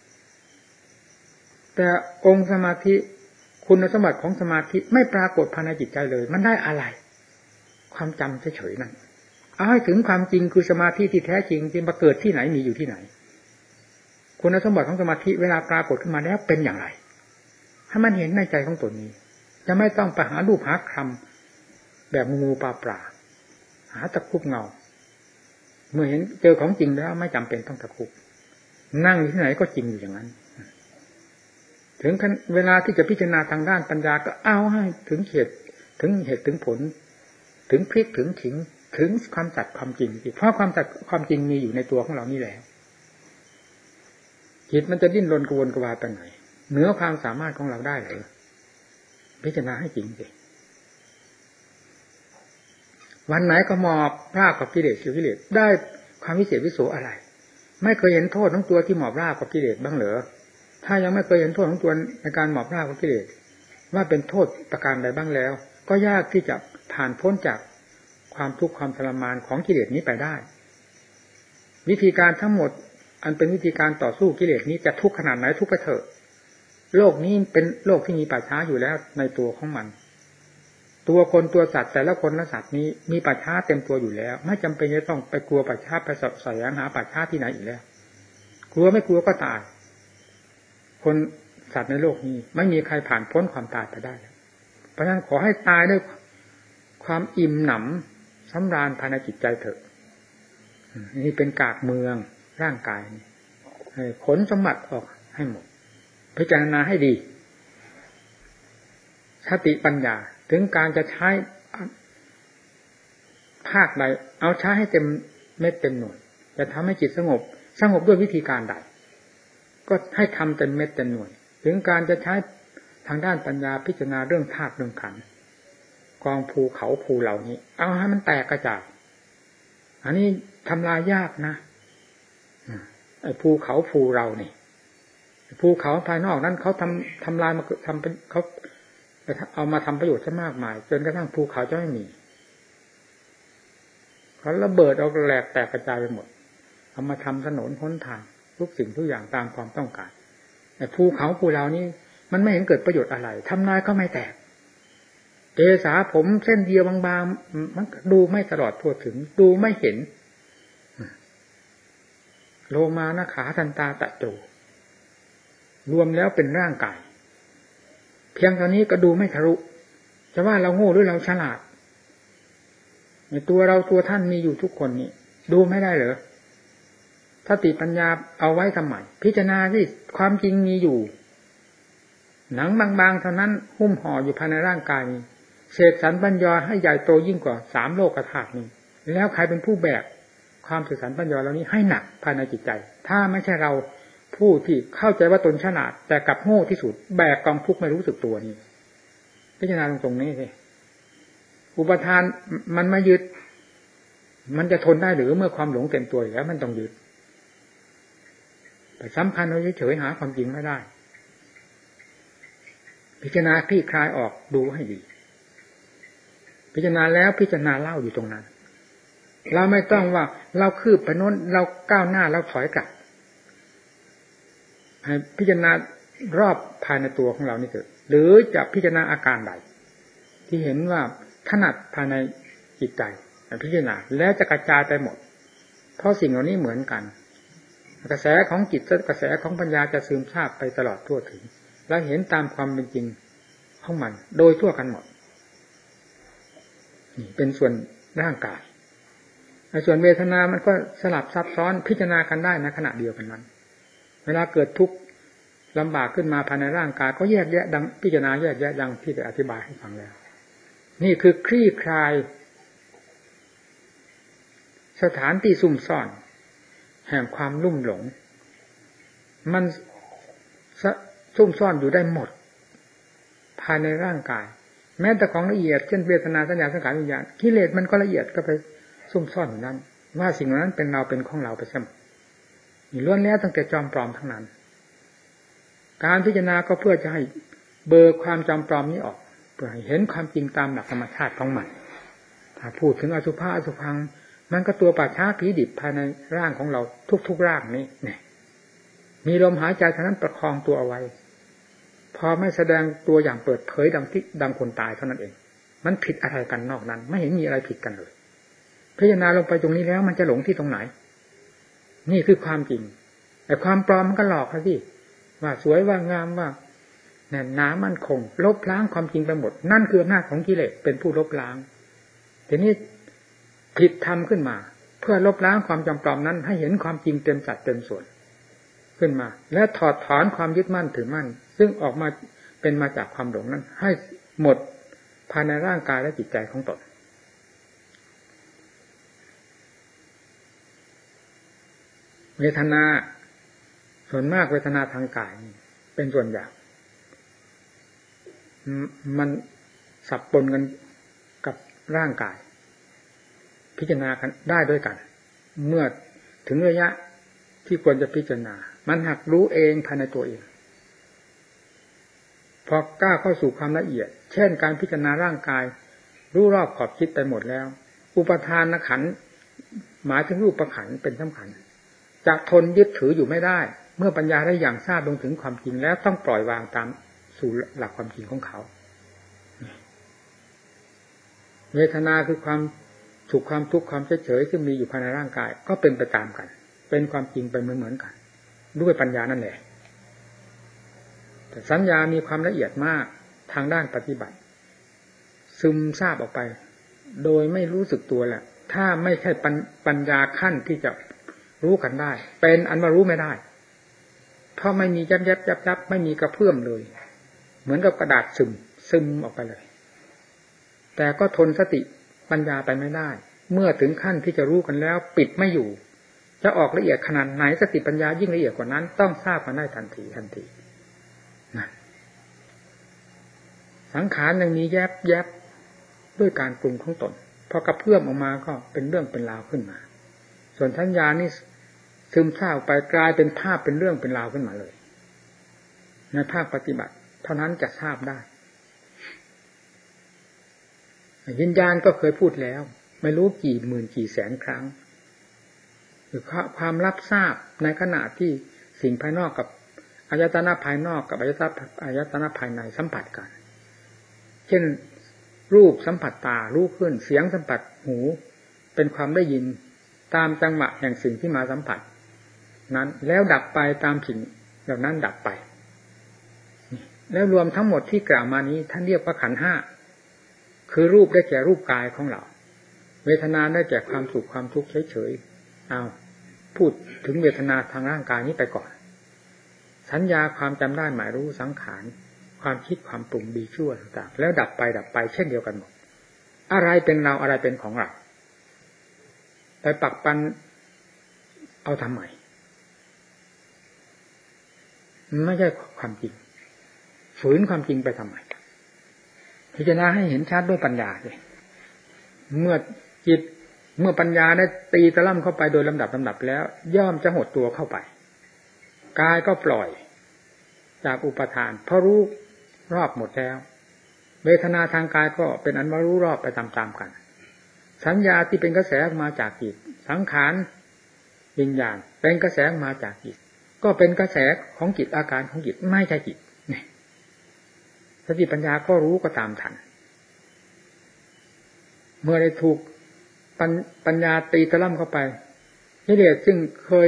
แต่องค์สมาธิคุณสมบัติของสมาธิไม่ปรากฏภายในจิตใจเลยมันได้อะไรความจำเฉยๆนั่นเอาให้ถึงความจริงคือสมาธิที่แท้จริงที่มาเกิดที่ไหนมีอยู่ที่ไหนคุณสมบัติของสมาธิเวลาปรากฏขึ้นมาแล้วเป็นอย่างไรให้มันเห็นในใจของตนนี้จะไม่ต้องไปหารูปหาคำแบบงูปลาปลาหาตะคุบเงาเมื่อเห็นเจอของจริงแล้วไม่จำเป็นต้องตะคุบนั่งอยู่ที่ไหนก็จริงอยู่อย่างนั้นถึงเวลาที่จะพิจารณาทางด้านปัญญาก็เอาให้ถึงเหตุถึงผลถึงพลิกถึงขิงถึงความสัตย์ความจริงเพราะความสัตย์ความจริงมีอยู่ในตัวของเรานี่แหละจิตมันจะดิ้นรนกระวนกระวายไปไหนเหนือความสามารถของเราได้เลยพิจารณาให้จริงสิวันไหนก็มอบราบกับกิเลสได้ความวิเศษวิโสอะไรไม่เคยเห็นโทษของตัวที่หมอบราบกับกิเลสบ้างเหรอถ้ายังไม่เคยเห็นโทษของตัวในการหมอบราบกับกิเลสว่าเป็นโทษประการใดบ้างแล้วก็ยากที่จะผ่านพ้นจากความทุกข์ความทรมานของกิเลสนี้ไปได้วิธีการทั้งหมดอันเป็นวิธีการต่อสู้กิเลสนี้จะทุกข์ขนาดไหนทุกข์ไปเถอะโลกนี้เป็นโลกที่มีป่าช้าอยู่แล้วในตัวของมันตัวคนตัวสัตว์แต่ละคนละสัตว์นี้มีป่าช้าเต็มตัวอยู่แล้วไม่จำเป็นจะต้องไปกลัวป่าช้าไปสอบแสวงหาป่าช้าที่ไหนอีกแล้วกลัวไม่กลัวก็ตายคนสัตว์ในโลกนี้ไม่มีใครผ่านพ้นความตายไปได้เพราะฉะนั้นขอให้ตายด้วยความอิ่มหนำสำราญภายในจิตใจเถอะนี่เป็นกากเมืองร่างกายขนสมบัติออกให้หมดพิจารณาให้ดีสติปัญญาถึงการจะใช้ภาคใดเอาใช้ให้เต็มเม็ดเต็มหน่วยจะทำให้จิตสงบด้วยวิธีการใดก็ให้ทำเต็มเม็ดเต็มหน่วยถึงการจะใช้ทางด้านปัญญาพิจารณาเรื่องธาตุเรื่องขันธ์กองภูเขาภูเหล่านี้เอาให้มันแตกกระจายอันนี้ทำลายยากนะไอ้ภูเขาภูเรานี่ภูเขาภายนอกนั้นเขาทำลายมาทำเขาเอามาทำประโยชน์ซะมากมายจนกระทั่งภูเขาจะไม่มีเขาระเบิดเอาแหลกแตกกระจายไปหมดเอามาทำถนนหนทางทุกสิ่งทุกอย่างตามความต้องการไอ้ภูเขาภูเรานี่มันไม่เห็นเกิดประโยชน์อะไรทำลายก็ไม่แตกเกษาผมเส้นเดียวบางๆมันดูไม่ตลอดทั่วถึงดูไม่เห็นโลมานะขาทันตาตะโจรวมแล้วเป็นร่างกายเพียงเท่านี้ก็ดูไม่ทะลุจะว่าเราโง่หรือเราฉลาดในตัวเราตัวท่านมีอยู่ทุกคนนี่ดูไม่ได้เหรอสติปัญญาเอาไว้ทำไมพิจารณาสิความจริงมีอยู่หนังบางๆเท่านั้นหุ้มห่ออยู่ภายในร่างกายนี้เศษสรรปัญญาให้ใหญ่โตยิ่งกว่า3โลกธาตุนี้แล้วใครเป็นผู้แบกความเศษสรรปัญญาเหล่านี้ให้หนักภายในจิตใจถ้าไม่ใช่เราผู้ที่เข้าใจว่าตนฉลาดแต่กลับโง่ที่สุดแบกกองทุกข์ไม่รู้สึกตัวนี่พิจารณาตรงนี้สิอุปทานมันไม่ยึดมันจะทนได้หรือเมื่อความหลงเต็มตัวแล้วมันต้องยึดแต่สำคัญเราเฉยๆหาความจริงไม่ได้พิจารณาคลี่คลายออกดูให้ดีพิจารณาแล้วพิจารณาเล่าอยู่ตรงนั้นเราไม่ต้องว่าเราคืบไปโน้นเราก้าวหน้าเราถอยกลับให้พิจารณารอบภายในตัวของเรานี่เถอะหรือจะพิจารณาอาการใดที่เห็นว่าถนัดภายในจิตใจพิจารณาแล้วจะกระจายไปหมดเพราะสิ่งเหล่านี้เหมือนกันกระแสของจิตกระแสของปัญญาจะซึมซาบไปตลอดทั่วถึงและเห็นตามความเป็นจริงของมันโดยทั่วกันหมดนี่เป็นส่วนร่างกายส่วนเวทนามันก็สลับซับซ้อนพิจารณากันได้ในขณะเดียวกันนั้นเวลาเกิดทุกข์ลำบากขึ้นมาภายในร่างกายก็แยกแยะดังพิจารณาแยกแยะดังที่ได้อธิบายให้ฟังแล้วนี่คือคลี่คลายสถานที่ซุ่มซ่อนแห่งความลุ่มหลงมันซุ่มซ่อนอยู่ได้หมดภายในร่างกายแม้แต่ของละเอียดเช่นเวทนาสัญญาสังขารวิญญาณกิเลสมันก็ละเอียดก็ไปซุ่มซ่อนอยู่นั้นว่าสิ่งนั้นเป็นเราเป็นของเราไปเสมอนี่ล้วนแล้วตั้งแต่จอมปลอมทั้งนั้นการพิจารณาก็เพื่อจะให้เบิกความจอมปลอมนี้ออกเพื่อให้เห็นความจริงตามหลักธรรมชาติของมันถ้าพูดถึงอสุภะอสุภังมันก็ตัวป่าช้าผีดิบภายในร่างของเราทุกๆร่างนี้เนี่ยมีลมหายใจเท่านั้นประคองตัวเอาไว้พอไม่แสดงตัวอย่างเปิดเผยดังคนตายเท่านั้นเองมันผิดอะไรกันนอกนั้นไม่เห็นมีอะไรผิดกันเลยพิจารณาลงไปตรงนี้แล้วมันจะหลงที่ตรงไหนนี่คือความจริงแต่ความปลอมมันก็หลอกเขาสิว่าสวยว่างามว่าแน่นหนามั่นคงลบล้างความจริงไปหมดนั่นคืออำนาจของกิเลสเป็นผู้ลบล้างทีนี้ผิดธรรมขึ้นมาเพื่อลบล้างความจำปลอมนั้นให้เห็นความจริงเต็มสัดเต็มส่วนขึ้นมาและถอดถอนความยึดมั่นถือมั่นซึ่งออกมาเป็นมาจากความหลงนั้นให้หมดภายในร่างกายและจิตใจของตนเวทนาส่วนมากเวทนาทางกายเป็นส่วนใหญ่มันสับปนกันกับร่างกายพิจารณากันได้ด้วยกันเมื่อถึงระยะที่ควรจะพิจารณามันหักรู้เองภายในตัวเองพอกล้าเข้าสู่ความละเอียดเช่นการพิจารณาร่างกายรู้รอบขอบคิดไปหมดแล้วอุปทานขันธ์หมายถึงรูปขันธ์เป็นสำคัญจะทนยึดถืออยู่ไม่ได้เมื่อปัญญาได้อย่างทราบลงถึงความจริงแล้วต้องปล่อยวางตามสู่หลักความจริงของเขาเวทนาคือความสุขความทุกข์ความเฉยๆที่มีอยู่ภายในร่างกายก็เป็นไปตามกันเป็นความจริงไปเหมือนกันด้วยปัญญานั่นแหละแต่สัญญามีความละเอียดมากทางด้านปฏิบัติซึมซาบออกไปโดยไม่รู้สึกตัวแหละถ้าไม่ใช่ปัญญาขั้นที่จะรู้กันได้เป็นอันว่ารู้ไม่ได้เพราะไม่มียับไม่มีกระเพื่อมเลยเหมือนกับกระดาษซึมออกไปเลยแต่ก็ทนสติปัญญาไปไม่ได้เมื่อถึงขั้นที่จะรู้กันแล้วปิดไม่อยู่จะออกละเอียดขนาดไหนสติปัญญายิ่งละเอียดกว่านั้นต้องทราบกันได้ทันทีนะสังขารยังมีแยบด้วยการปรุงของตนพอกระเพื่อมออกมาก็เป็นเรื่องเป็นราวขึ้นมาส่วนสัญญานี่ซึมซาบไปกลายเป็นภาพเป็นเรื่องเป็นราวขึ้นมาเลยในภาคปฏิบัติเท่านั้นจะทราบได้วิญญาณก็เคยพูดแล้วไม่รู้กี่หมื่นกี่แสนครั้งคือความรับทราบในขณะที่สิ่งภายนอกกับอายตนะภายนอกกับอายตนะภายในสัมผัสกันเช่นรูปสัมผัสตารู้ขึ้นเสียงสัมผัสหูเป็นความได้ยินตามจังหวะแห่งสิ่งที่มาสัมผัสนั้นแล้วดับไปตามสิ่งเหล่านั้นดับไปแล้วรวมทั้งหมดที่กล่าวมานี้ท่านเรียกว่าขันธ์ห้าคือรูปได้แก่รูปกายของเราเวทนาได้แก่ความสุขความทุกข์เฉยๆเอาพูดถึงเวทนาทางร่างกายนี้ไปก่อนสัญญาความจำได้หมายรู้สังขารความคิดความปรุงดีชั่วต่างๆแล้วดับไปเช่นเดียวกันหมดอะไรเป็นเราอะไรเป็นของเราไปปักปันเอาทำไมไม่ใช่ความจริงฝืนความจริงไปทำไมพิจารณาให้เห็นชัดด้วยปัญญาเลยเมื่อปัญญาได้ตีตะล่ำเข้าไปโดยลำดับแล้วย่อมจะหดตัวเข้าไปกายก็ปล่อยจากอุปทานเพราะรู้รอบหมดแล้วเวทนาทางกายก็เป็นอันว่ารู้รอบไปตามๆกันสัญญาที่เป็นกระแสมาจากจิตสังขารวิญญาณเป็นกระแสมาจากจิตก็เป็นกระแสของจิตอาการของจิตไม่ใช่จิตสติปัญญาก็รู้ก็ตามทันเมื่อได้ถูกปัญญาตีตะล่ำเข้าไปกิเลสซึ่งเคย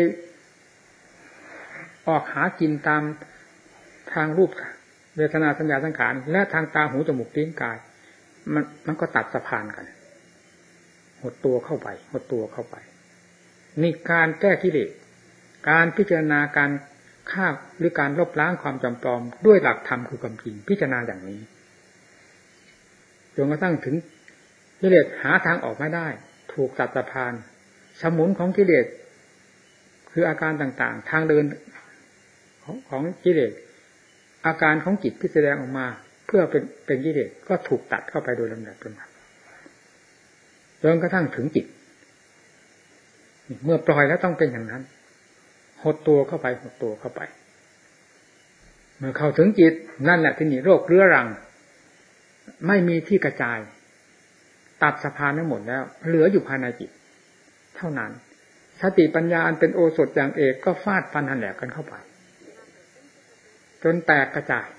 ออกหากินตามทางรูปเวทนาสัญญาสังขารและทางตาหูจมูกลิ้นกายมันก็ตัดสะพานกันหดตัวเข้าไปนี่การแก้กิเลสการพิจารณาการฆ่าหรือการลบล้างความจำปลอมด้วยหลักธรรมคือความจริงพิจารณาอย่างนี้จนกระทั่งถึงกิเลสหาทางออกไม่ได้ถูกตัดสะพานสมุนของกิเลสคืออาการต่างๆทางเดินของกิเลสอาการของจิตที่แสดงออกมาเพื่อเป็นกิเลสก็ถูกตัดเข้าไปโดยลำดับจนกระทั่งถึงจิตเมื่อปล่อยแล้วต้องเป็นอย่างนั้นหดตัวเข้าไปเมื่อเข้าถึงจิตนั่นแหละที่นี่โรคเรื้อรังไม่มีที่กระจายตัดสะพานทั้งหมดแล้วเหลืออยู่ภายในจิตเท่านั้นสติปัญญาอันเป็นโอสถอย่างเอกก็ฟาดฟันหันแหลกกันเข้าไปจนแตกกระจาย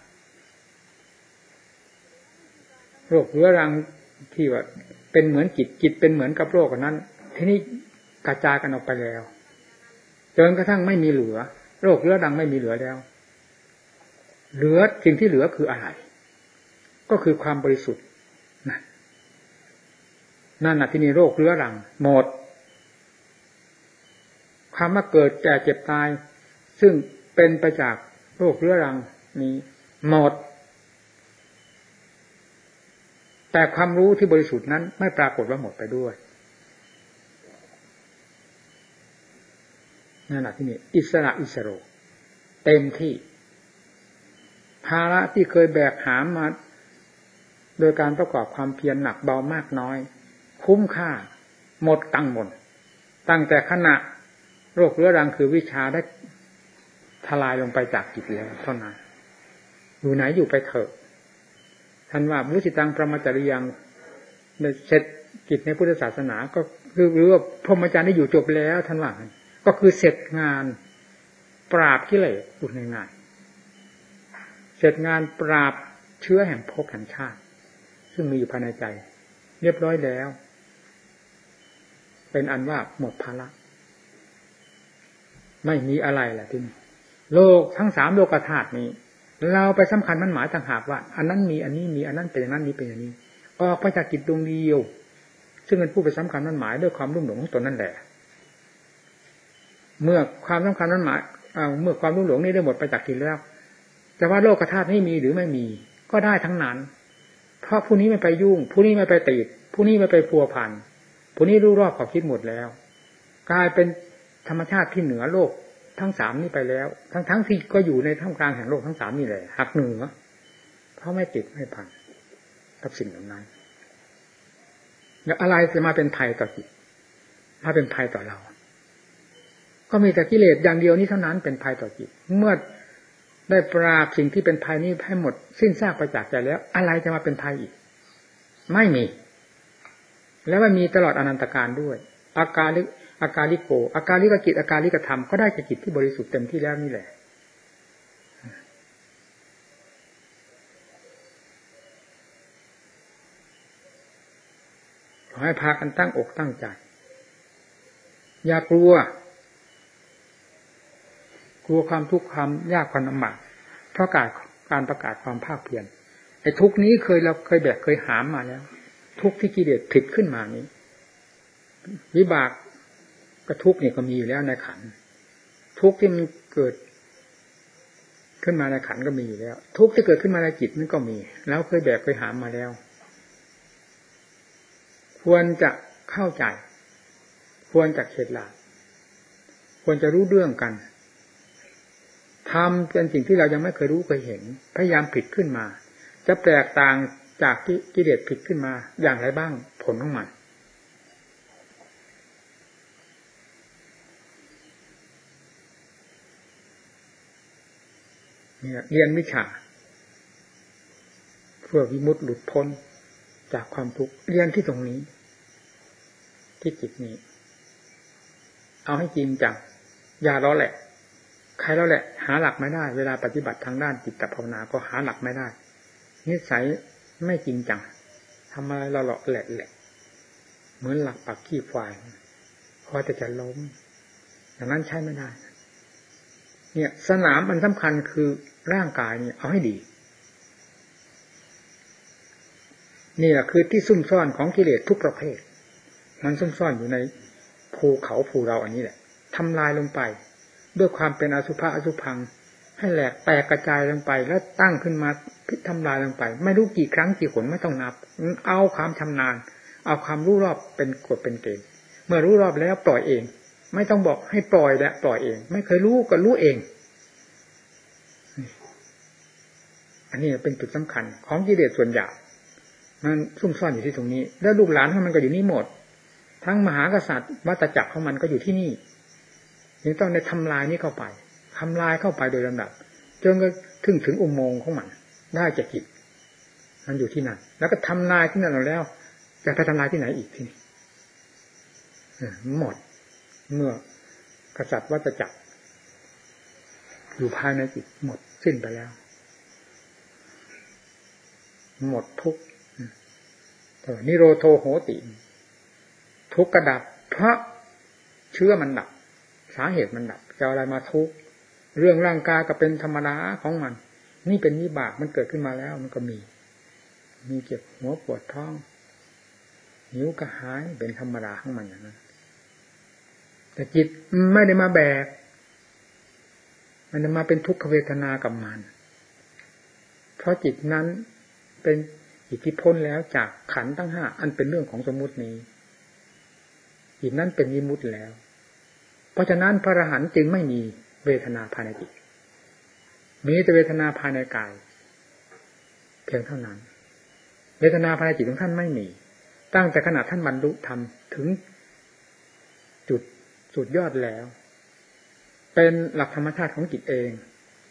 โรคเรื้อรังที่ว่าเป็นเหมือนจิตเป็นเหมือนกับโรคนั้นทีนี้กระจายกันออกไปแล้วจนกระทั่งไม่มีเหลือโรคเรื้อรังไม่มีเหลือแล้วเหลือสิ่งที่เหลือคืออะไรก็คือความบริสุทธิ์นั่นน่ะที่นี่โรคเรื้อรังหมดความมาเกิดแก่เจ็บตายซึ่งเป็นไปจากโรคเรื้อรังนี้หมดแต่ความรู้ที่บริสุทธิ์นั้นไม่ปรากฏว่าหมดไปด้วยนั่นแหละที่นี่อิสระอิสโรเต็มที่ภาระที่เคยแบกหามมาโดยการประกอบความเพียรหนักเบามากน้อยคุ้มค่าหมดตั้งแต่ขณะโรคเรื้อรังคือวิชาได้ทลายลงไปจากจิตแล้วเท่านั้นอยู่ไหนอยู่ไปเถอะท่านว่ามุสิตังปรมัจจริยังเสร็จกิจในพุทธศาสนาก็คือหรือว่าพรหมจรรย์ได้อยู่จบแล้วท่านว่าก็คือเสร็จงานปราบกิเลสพูดง่ายๆเสร็จงานปราบเชื้อแห่งภพแห่งชาติซึ่งมีอยู่ภายในใจเรียบร้อยแล้วเป็นอันว่าหมดภาระไม่มีอะไรแหละที่นี่โลกทั้ง3โลกธาตุนี้เราไปสำคัญมันหมายต่างหากว่าอันนั้นมีอันนี้มีอันนั้นเป็นอย่างนั้นนี้เป็นอย่างนี้ออกไปจากจิตดวงเดียวซึ่งเป็นผู้ไปสำคัญมันหมายด้วยความรุ่มหลงของตนนั่นแหละเมื่อความสำคัญมันหมายเมื่อความรุ่มหลงนี้ได้หมดไปจากจิตแล้วแต่ว่าโลกธาตุนี้มีหรือไม่มีก็ได้ทั้งนั้นเพราะผู้นี้ไม่ไปยุ่งผู้นี้ไม่ไปติดผู้นี้ไม่ไปพัวพันผู้นี้รู้รอบขอบคิดหมดแล้วกลายเป็นธรรมชาติที่เหนือโลกทั้ง3นี้ไปแล้วทั้งที่ก็อยู่ในท่ามกลางแห่งโลกทั้ง3นี่แหละหักเหนือเพราะไม่ติดไม่พันกับสิ่งเหล่านั้นแล้วอะไรจะมาเป็นภัยต่อจิตมาเป็นภัยต่อเราก็มีแต่กิเลสอย่างเดียวนี้เท่านั้นเป็นภัยต่อจิตเมื่อได้ปราบสิ่งที่เป็นภัยนี้ให้หมดสิ้นซากไปจากใจแล้วอะไรจะมาเป็นภัยอีกไม่มีแล้วไม่มีตลอดอนันตกาลด้วยอาการลิโกอาการลิกจิตอาการลิกธรรมก็ได้จากจิตที่บริสุทธิ์เต็มที่แล้วนี่แหละขอให้พากันตั้งอกตั้งใจอย่ากลัวความทุกข์ความยากความลำบากเพราะการประกาศความภาคเพียรไอ้ทุกข์นี้เราเคยแบกเคยหามมาแล้วทุกข์ที่กิเลสผิดขึ้นมานี้วิบากก็ทุกข์นี่ก็มีอยู่แล้วในขันธ์ทุกข์ที่มันเกิดขึ้นมาในขันธ์ก็มีอยู่แล้วทุกข์ที่เกิดขึ้นมาในจิตมันก็มีแล้วเคยแบกเคยหามมาแล้วควรจะเข้าใจควรจะเข็ดหลาบควรจะรู้เรื่องกันทำเป็นสิ่งที่เรายังไม่เคยรู้เคยเห็นพยายามผิดขึ้นมาจะแตกต่างจากที่กิเลสผิดขึ้นมาอย่างไรบ้างผลของมันเนี่ยเรียนวิชาเพื่อวิมุตติหลุดพ้นจากความทุกข์เรียนที่ตรงนี้ที่จิตนี้เอาให้จริงจังอย่าล้อแหละใครล้อแหละหาหลักไม่ได้เวลาปฏิบัติทางด้านจิตภาวนาก็หาหลักไม่ได้นิสัยไม่จริงจังทำอะไรเราหลอกแหละเหมือนหลักปักขี้ควายพอจะล้มอย่างนั้นใช้ไม่ได้เนี่ยสนามอันสำคัญคือร่างกายนี่เอาให้ดีนี่แหละคือที่ซุ่มซ่อนของกิเลสทุกประเภทมันซุ่มซ่อนอยู่ในภูเขาภูเราอันนี้แหละทำลายลงไปด้วยความเป็นอสุภะอสุพังให้แหลกแตกกระจายลงไปแล้วตั้งขึ้นมาพิทำลายลงไปไม่รู้กี่ครั้งกี่หนไม่ต้องนับเอาความชำนาญเอาความรู้รอบเป็นกฎเป็นเกณฑ์เมื่อรู้รอบแล้วปล่อยเองไม่ต้องบอกให้ปล่อยและปล่อยเองไม่เคยรู้ก็รู้เองอันนี้เป็นจุดสำคัญของกิเลสส่วนใหญ่มันซุ่มซ่อนอยู่ที่ตรงนี้แล้วลูกหลานของมันก็อยู่นี่หมดทั้งมหากษัตริย์วัฏจักรของมันก็อยู่ที่นี่ยังต้องในทำลายนี้เข้าไปทำลายเข้าไปโดยลำดับจนก็ถึงอุโมงค์ของมันได้จากจิตมันอยู่ที่นั่นแล้วก็ทำลายที่นั่นแล้วจะไปทำลายที่ไหนอีกที่นี่หมดเมื่อกษัตริย์วัฏจักรอยู่ภายในจิตหมดสิ้นไปแล้วหมดทุกนิโรโธโหติทุกข์กระดับเพราะเชื้อมันดับสาเหตุมันดับจะอะไรมาทุกข์เรื่องร่างกายก็เป็นธรรมดาของมันนี่เป็นวิบากมันเกิดขึ้นมาแล้วมันก็มีเจ็บหัวปวดท้องหิวกระหายเป็นธรรมดาของมันอย่างนั้นแต่จิตไม่ได้มาแบกมันจะมาเป็นทุกขเวทนากับมันเพราะจิตนั้นเป็นจิตที่พ้นแล้วจากขันธ์ทั้งห้าอันเป็นเรื่องของสมมุตินี้จิตนั้นเป็นวิมุตติแล้วเพราะฉะนั้นพระอรหันต์จึงไม่มีเวทนาภายในจิตมีแต่เวทนาภายในกายเพียงเท่านั้นเวทนาภายในจิตของท่านไม่มีตั้งแต่ขณะท่านบรรลุธรรมถึงจุดสุดยอดแล้วเป็นหลักธรรมชาติของจิตเอง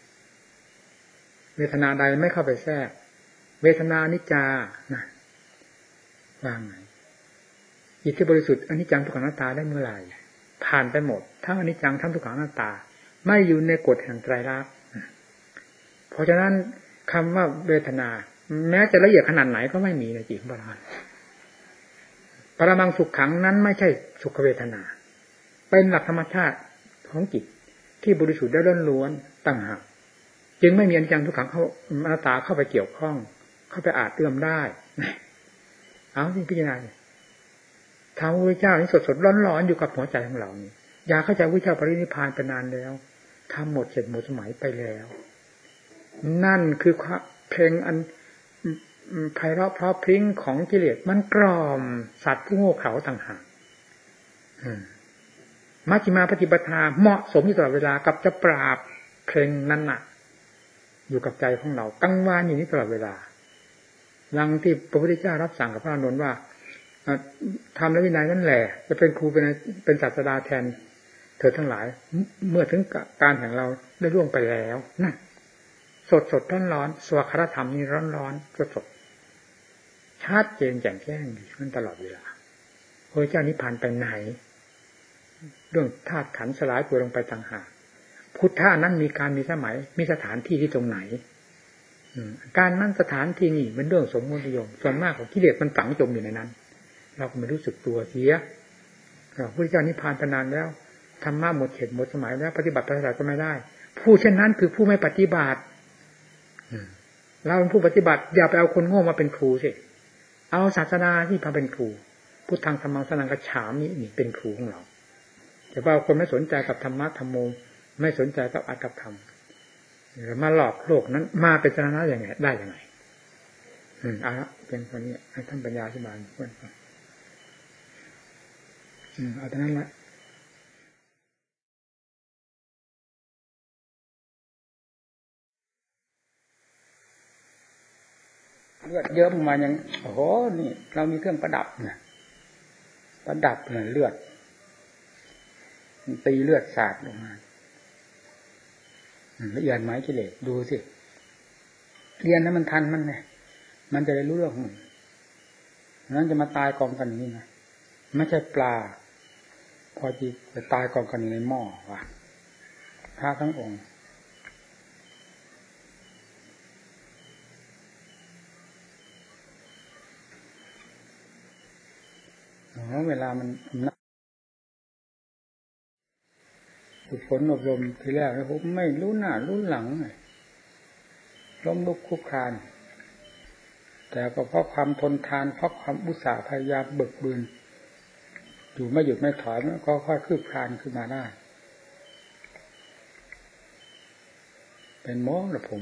เวทนาใดไม่เข้าไปแทรกเวทนานิจจานะว่าไงจิตที่บริสุทธิ์อนิจจังทุกขังอนัตตาได้เมื่อไหร่ผ่านไปหมดทั้งอนิจจังทั้งทุกขังอนัตตาไม่อยู่ในกฎแห่งไตรลักษณ์เพราะฉะนั้นคำว่าเวทนาแม้จะละเอียดขนาดไหนก็ไม่มีในจิตของพระอรหันต์ปรมังสุขขังนั้นไม่ใช่สุขเวทนาเป็นหลักธรรมชาติของจิตที่บริสุทธิ์ได้ล้วนต่างหากจึงไม่มีอนิจจังทุกขังเข้าอนัตตาเข้าไปเกี่ยวข้องเข้าไปอาจเอื้อมได้เอาที่พิจารณาทางพระพุทธเจ้านี่สดๆร้อนๆอยู่กับหัวใจของเรานี่อยากเข้าใจพระพุทธเจ้าปรินิพพานไปนานแล้วทำหมดเสร็จหมดสมัยไปแล้วนั่นคือเพลงอันไพเราะเพราะพริ้งของกิเลสมันกล่อมสัตว์ผู้โง่เขลาต่างหากมัชฌิมาปฏิปทาเหมาะสมอยู่ตลอดเวลากับจะปราบเพลงนั้นน่ะอยู่กับใจของเรากังวานอยู่นี้ตลอดเวลาดังที่พระพุทธเจ้ารับสั่งกับพระอานนท์ว่าทำและวินัยนั่นแหละจะเป็นครูเป็นศาสดาแทนเธอทั้งหลายเมื่อถึงการแห่งเราได้ล่วงไปแล้วนั่นสดร้อนสวากขธรรมนี่ร้อนสดชัดเจนแจ่มแจ้งมันตลอดเวลาพระเจ้านิพพานไปไหนเรื่องธาตุขันธ์สลายตัวลงไปต่างหากพุทธะนั้นมีการมีสมัยมีสถานที่ที่ตรงไหนการนั้นสถานที่นี่เป็นเรื่องสมมตินิยมส่วนมากของกิเลสมันฝังจมอยู่ในนั้นเราก็ไม่รู้สึกตัวเสียพระพุทธเจ้านิพพานไปนานแล้วธรรมะหมดเขตหมดสมัยแล้วปฏิบัติไปก็ไม่ได้ผู้เช่นนั้นคือผู้ไม่ปฏิบัติเราเป็นผู้ปฏิบัติอย่าไปเอาคนโง่มาเป็นครูสิเอาศาสนาที่มาเป็นครูพุทธังธัมมังสนังกัจฉามินี่เป็นครูของเราแต่ว่าคนไม่สนใจกับธรรมะธรรมโมไม่สนใจกับอัตถธรรมมาหลอกโลกนั้นมาเป็นศาสนาอย่างไงได้ยังไงเอาละเป็นคนนี้ให้ท่านปัญญาอธิบายเพื่อนฟังเอาแต่นั้นละเลือดเยอะประมาณยังโอ้โหนี่เรามีเครื่องประดับเนี่ยประดับเนี่ยเลือดตีเลือดสาดลงมาละเอียดไหมกิเลสดูสิเรียนแล้วมันทันมันไงมันจะได้รู้เรื่องของมันนั้นจะมาตายกองกันนี่นะไม่ใช่ปลาพอจะตายกองกันในหม้อว่ะพระทั้งองค์เวลามันฝึกฝนอบรมทีแรกแล้วผมไม่รู้หน้ารู้หลังล้มลุกคลุกคลานแต่ก็เพราะความทนทานเพราะความอุตสาห์พยายามบึกบืนอยู่ไม่หยุดไม่ถอยมันก็ค่อยคืบคลานขึ้นมาได้เป็นโม้หรือผม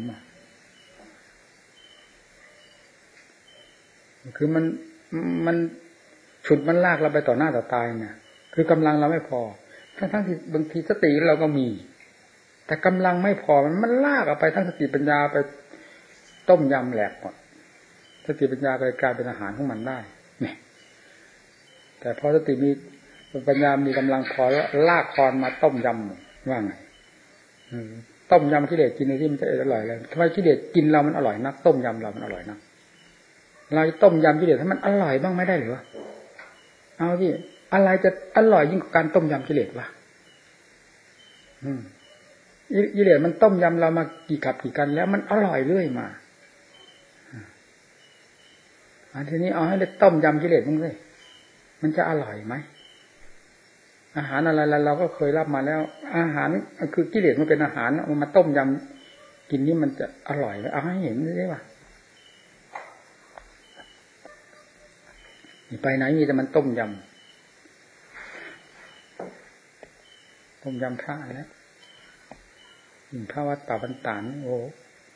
คือมันฉุดมันลากเราไปต่อหน้าต่อตาเนี่ยคือกำลังเราไม่พอทั้งที่บางทีสติเราก็มีแต่กำลังไม่พอมันลากเอาไปทั้งสติปัญญาไปต้มยำแหลกหมดสติปัญญาไปกลายเป็นอาหารของมันได้เนี่ยแต่พอสติมีปัญญามีกำลังพอแล้วลากคอนมาต้มยำว่าไงต้มยำกิเลสกินในที่มันจะอร่อยเลยทำไมกิเลสกินเรามันอร่อยนักต้มยำเรามันอร่อยนักเราต้มยำกิเลสให้มันอร่อยบ้างไม่ได้หรือเอาที่อะไรจะอร่อยยิ่งกว่าการต้มยำกิเลสวะกิเลสมันต้มยำเรามากี่กับกี่กันแล้วมันอร่อยเรื่อยมาทีนี้เอาให้ได้ต้มยำกิเลสมั้งเลยมันจะอร่อยไหมอาหารอะไรเราก็เคยรับมาแล้วอาหารคือกิเลสมันเป็นอาหารมันมาต้มยำกินนี่มันจะอร่อยไหมเอาให้เห็นได้ป่ะไปไหนมีแต่มันต้มยำพระแล้วพระวัดป่าบรรตานโอ้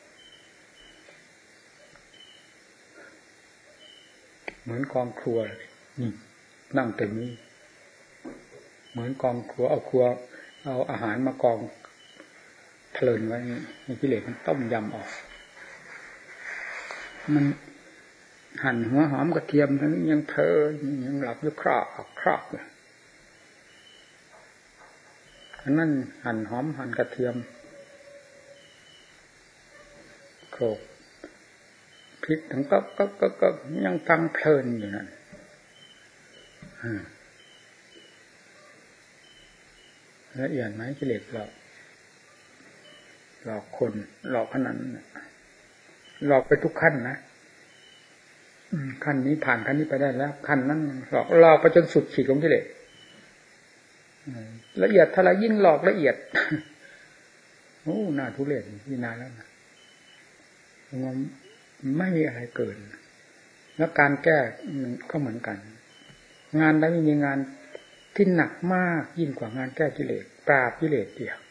เหมือนกองครัวนี่นั่งเต็มนี้เหมือนกองครัวเอาอาหารมากองเพลินไว้นี่กิเลสมันต้มยำออกมันหั่นหัวหอมกระเทียมทั้งนี้ยังยังหลับอยู่ครอกเลยอันนั้นหั่นหอมหั่นกระเทียมโขลกพริกทั้งก็ยังฟังเพลินอยู่นั่นละเอียดไหมกิเลสหลอกคนหลอกขนาดนั้นหลอกไปทุกขั้นนะขั้นนี้ผ่านขั้นนี้ไปได้แล้วขั้นนั้นหลอกไปจนสุดขีดของกิเลสละเอียดเท่าไรยิ่งหลอกละเอียดโอ้น่าทุเรศนี่นานแล้วนะมันไม่มีอะไรเกินแล้วการแก้ก็เหมือนกันงานใดไม่มีงานที่หนักมากยิ่งกว่างานแก้กิเลสปราบกิเลสเดียว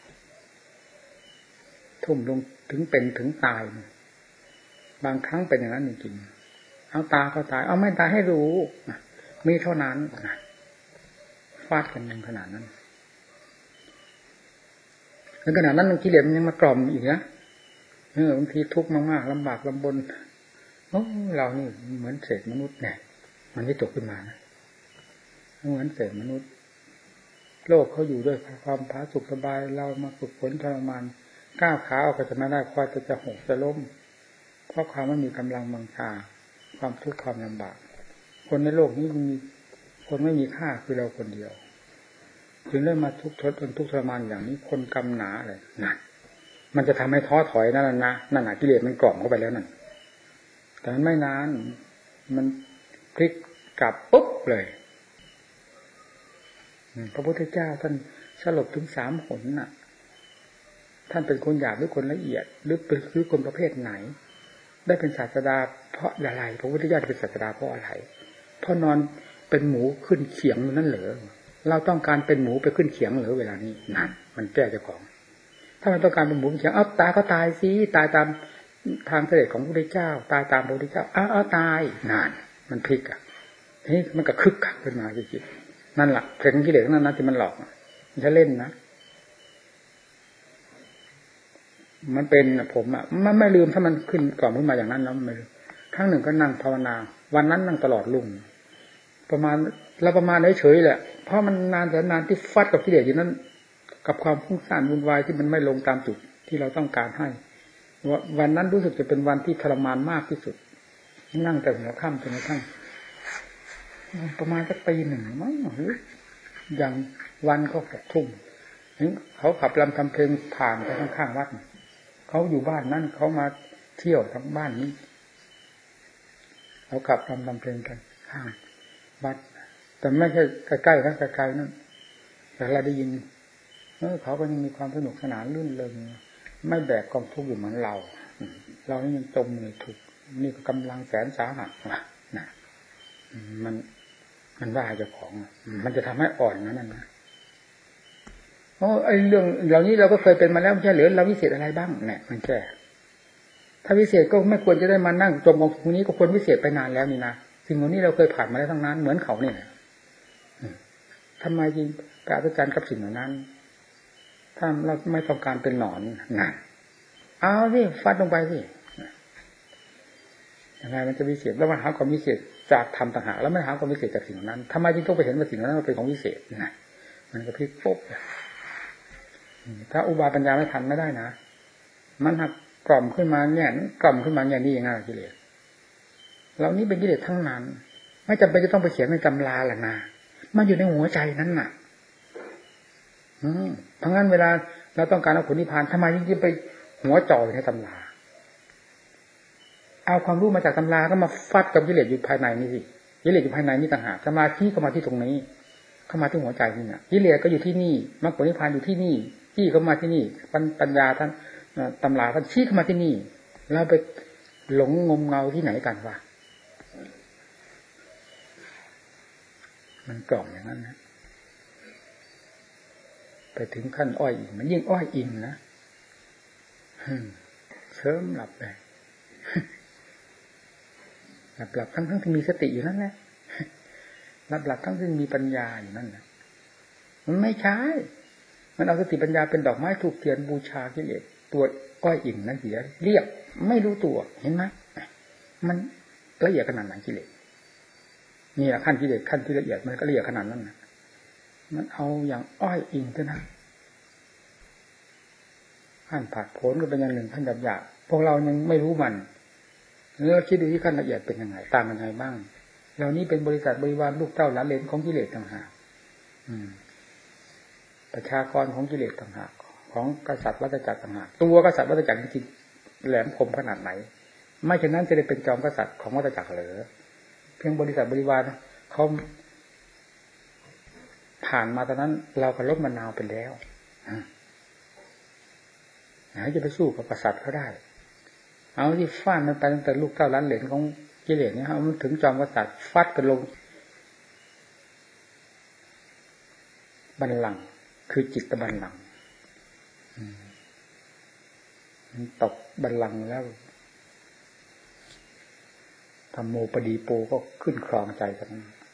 ทุ่มลงถึงเป็นถึงตายบางครั้งเป็นอย่างนั้นจริงๆเอาตาก็ตายเอาไม่ตายให้รู้มีเท่านั้นฟาดกันในขนาดนั้นในขนาดนั้นกิเลสมันยังมากล่อมอีกนะบางทีทุกข์มากๆลำบากลำบนเรานี่เหมือนเศษมนุษย์เนี่ยมันไม่ตกขึ้นมานะเหมือนเศษมนุษย์โลกเขาอยู่ด้วยความผาสุกสบายเรามาฝึกฝนทรมานก้าวขาออกจะไม่ได้คอยจะหกจะล้มเพราะความไม่มีกำลังบังชาความทุกข์ความลำบากคนในโลกนี้มีคนไม่มีค่าคือเราคนเดียวจึงได้มาทุกข์ทุกข์ทรมานอย่างนี้คนกำหนาเลยนั่นมันจะทำให้ท้อถอยนั่นนะนั่นกิเลสมันกล่อมเข้าไปแล้วนั่นแต่มันไม่นานมันพลิกกลับปุ๊บเลยพระพุทธเจ้าท่านสลบถึง3 หนน่ะท่านเป็นคนหยาบหรือคนละเอียดหรือคนประเภทไหนได้เป็นศาสดาเพราะอะไรพระพุทธเจ้าเป็นศาสดาเพราะอะไรเพราะนอนเป็นหมูขึ้นเขียงนั่นเหรอเราต้องการเป็นหมูไปขึ้นเขียงเหรอเวลานี้นั่นมันแก้เจ้าของถ้ามันต้องการเป็นหมูเขียงตายก็ตายสิตายตามทางเสด็จของพระพุทธเจ้าตายตามพระพุทธเจ้าตายนั่นมันพลิกนี่มันก็คึกคักขึ้นมาจริงๆนั่นแหละเรื่องกิเลสนั่นนะที่มันหลอกมันจะเล่นนะมันเป็นผมมันไม่ลืมถ้ามันขึ้นกล่อมขึ้นมาอย่างนั้นแล้วไม่ลืมครั้งหนึ่งก็นั่งภาวนาวันนั้นนั่งตลอดรุ่งประมาณเฉยๆแหละเพราะมันนานแต่นานที่ฟัดกับกิเลสอยู่นั้นกับความฟุ้งซ่านวุ่นวายที่มันไม่ลงตามจุดที่เราต้องการให้วันนั้นรู้สึกจะเป็นวันที่ทรมานมากที่สุดนั่งแต่หัวค่ำจนกระทั่งประมาณสักปีหนึ่งมั้งหรืออย่างวันก็6 ทุ่มเขาขับลำทำเพลงผ่านไปข้างๆวัดเขาอยู่บ้านนั่นเขามาเที่ยวทั้งบ้านนี้เขาขับลำทำเพลงกันข้างวัดแต่ไม่ใช่ใกล้ๆนะไกลๆนั่นแต่เราได้ยินเขาก็ยังมีความสนุกสนานลื่นเริงไม่แบกกองทุกข์อยู่เหมือนเรานี่ยังจมอยู่ในทุกข์นี่ก็กำลังแสนสาหัสนะมันว่าเจ้าของมันจะทำให้อ่อนนั่นนะไอ้เรื่องเหล่านี้เราก็เคยเป็นมาแล้วไม่ใช่หรือเราวิเศษอะไรบ้างเนี่ยมันแก่ถ้าวิเศษก็ไม่ควรจะได้มานั่งจมกองทุกข์นี้ก็ควรวิเศษไปนานแล้วนี่นะสิ่งเหล่านี้เราเคยผ่านมาแล้วทั้งนั้นเหมือนเขาเนี่ยทำไมจริงไปอัศจรรย์กับสิ่งเหล่านั้นถ้าเราไม่ต้องการเป็นหนอนนะเอาสิฟัดลงไปสิยังไงมันจะวิเศษแล้วมันหาความวิเศษจากธรรมต่างหากแล้วไม่หาความวิเศษจากสิ่งนั้นทำไมจึงต้องไปเห็นว่าสิ่งนั้นมันเป็นของวิเศษนะมันก็พลิกปุ๊บถ้าอุบายปัญญาไม่ทันไม่ได้นะมันหักกล่อมขึ้นมาเนี่ยกล่อมขึ้นมาเนี่ยนี่ยังไงกิเลสเหล่านี้เป็นกิเลสทั้งนั้นไม่จำเป็นจะต้องไปเขียนในตำราหรอกนะมันอยู่ในหัวใจนั้นน่ะเพราะงั้นเวลาเราต้องการเอาผลนิพพานทำไมยิ่งไปหัวจ่ออยู่ในตำราเอาความรู้มาจากตำราก็มาฟัดกับกิเลสอยู่ภายในนี่สิกิเลสอยู่ภายในนี่ต่างหากสมาธิเข้ามาที่ตรงนี้เข้ามาที่หัวใจนี่นะกิเลสก็อยู่ที่นี่มรรคผลนิพพานอยู่ที่นี่ที่เข้ามาที่นี่ปัญญาท่านตำราท่านชี้เข้ามาที่นี่เราไปหลงงมเงาที่ไหนกันวะมันกล่อมอย่างนั้นนะไปถึงขั้นอ้อยอิงมันยิ่งอ้อยอิงนะเชิมหลับไปหลับทั้งที่มีสติอยู่นั่นแหละหลับทั้งที่มีปัญญาอยู่นั่นแหละมันไม่ใช่มันเอาสติปัญญาเป็นดอกไม้ถูกเทียนบูชากิเลสตัวอ้อยอิงนั่นเสียเรียบไม่รู้ตัวเห็นไหมมันละเอียดขนาดไหนกิเลสนี่แหละขั้นกิเลสขั้นที่ละเอียดมันก็ละเอียดขนาดนั้นนะมันเอาอย่างอ้อยอิงเท่านั้นขั้นผัดโผนก็เป็นอย่างหนึ่งขั้นหยาบๆพวกเรายังไม่รู้มันแล้วคิดดูที่ขั้นละเอียดเป็นยังไงต่างกันยังไงบ้างเหล่านี้เป็นบริษัทบริวารลูกเต้าหลานเหลนของกิเลสต่างหากประชากรของกิเลสต่างหากของกษัตริย์วัฏจักรต่างหากตัวกษัตริย์วัฏจักรจริงๆแหลมคมขนาดไหนไม่เช่นนั้นจะได้เป็นจอมกษัตริย์ของวัฏจักรเหรอเพียงบริษัทบริวารเขาผ่านมาตอนนั้นเราก็ลดมะนาวไปแล้วจะไปสู้กับกษัตริย์เขาได้เอาที่ฟาดมันไปตั้งแต่ลูกเต้าล้านเหรียญของกิเลสเนี่ยเอามันถึงจอมกษัตริย์ฟัดกันลงบัลลังก์คือจิตบัลลังก์มันตกบัลลังก์แล้วธรรมโมปดีโปก็ขึ้นครองใจกัน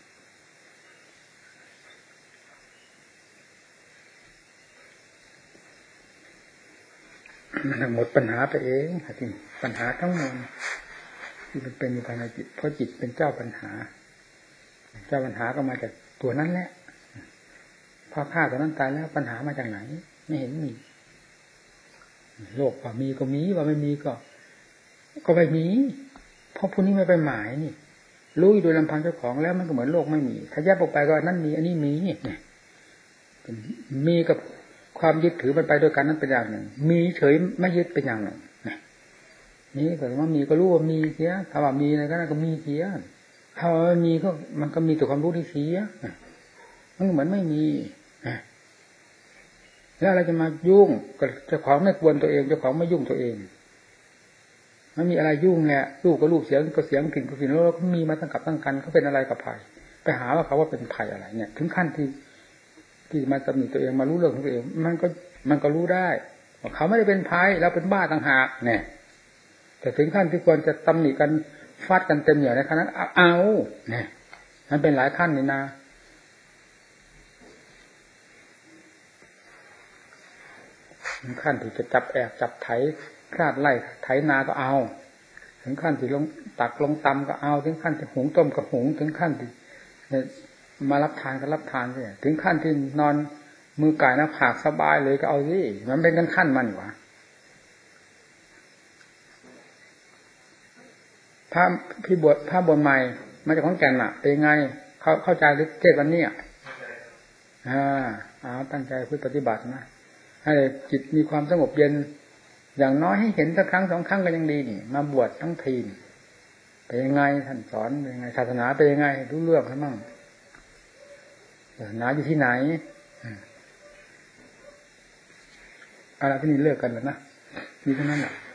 มันหมดปัญหาไปเองจริงปัญหาทั้งมวลที่มันเป็นอยู่ภายในจิตเพราะจิตเป็นเจ้าปัญหาเจ้าปัญหาก็มาจากตัวนั้นแหละพอฆ่าตัวนั้นตายแล้วปัญหามาจากไหนไม่เห็นมีโลกว่ามีก็มีว่าไม่มีก็ไม่มีเพราะผู้นี้ไม่ไปหมายนี่รู้โดยลำพังเจ้าของแล้วมันก็เหมือนโลกไม่มีถ้าแยกออกไปก็นั่นมีอันนี้มีเนี่ยมีกับความยึดถือมันไปโดยกันนั้นเป็นอย่างหนึ่งมีเฉยไม่ยึดเป็นอย่างหนึ่งนี่แต่ว่ามีก็รู้ว่ามีเสียถ้าว่ามีอะไรก็นั่นก็มีเสียถ้าว่ามีก็มันก็มีแต่ความรู้ที่เสียมันเหมือนไม่มีแล้วเราจะมายุ่งกับเจ้าของไม่ควรตัวเองเจ้าของไม่ยุ่งตัวเองมันมีอะไรยุ่งแหละลูกก็ลูกเสียงก็เสียงกลิ่นก็กลิ่นแล้วก็มีมาตั้งกับตั้งกันเขาเป็นอะไรกับภัยไปหาว่าเขาว่าเป็นภัยอะไรเนี่ยถึงขั้นที่มาตำหนิตัวเองมารู้เรื่องของตัวเองมันก็รู้ได้ว่าเขาไม่ได้เป็นภัยเราเป็นบ้าต่างหากเนี่ยแต่ถึงขั้นที่ควรจะตำหนิกันฟาดกันเต็มเหนียวในขณะนั้นเอาเนี่ยมันเป็นหลายขั้นนี่นะขั้นที่จะจับแอบจับไถคลาดไล่ไถนาก็เอาถึงขั้นที่ลงตักลงตำก็เอาถึงขั้นที่หุงต้มก็หุงถึงขั้นที่มารับทานก็รับทานเลยถึงขั้นที่นอนมือก่ายหน้าผากสบายเลยก็เอาสิมันเป็นขั้นมันอยู่วะพพระพี่บวชพระบวชใหม่มาจากของแก่นน่ะเป็นไงเข้าใจหรือเทศวันนี้ตั้งใจพูดปฏิบัตินะให้จิตมีความสงบเย็นอย่างน้อยให้เห็นสักครั้งสองครั้งก็ยังดีนี่มาบวชทั้งทีมเป็นยังไงท่านสอนเป็นยังไงศาสนาเป็นยังไงรู้เรื่องให้มั่งศาสนาอยู่ที่ไหนอะไรที่นี่เลิกกันแล้วนะมีเท่านั้นแหละ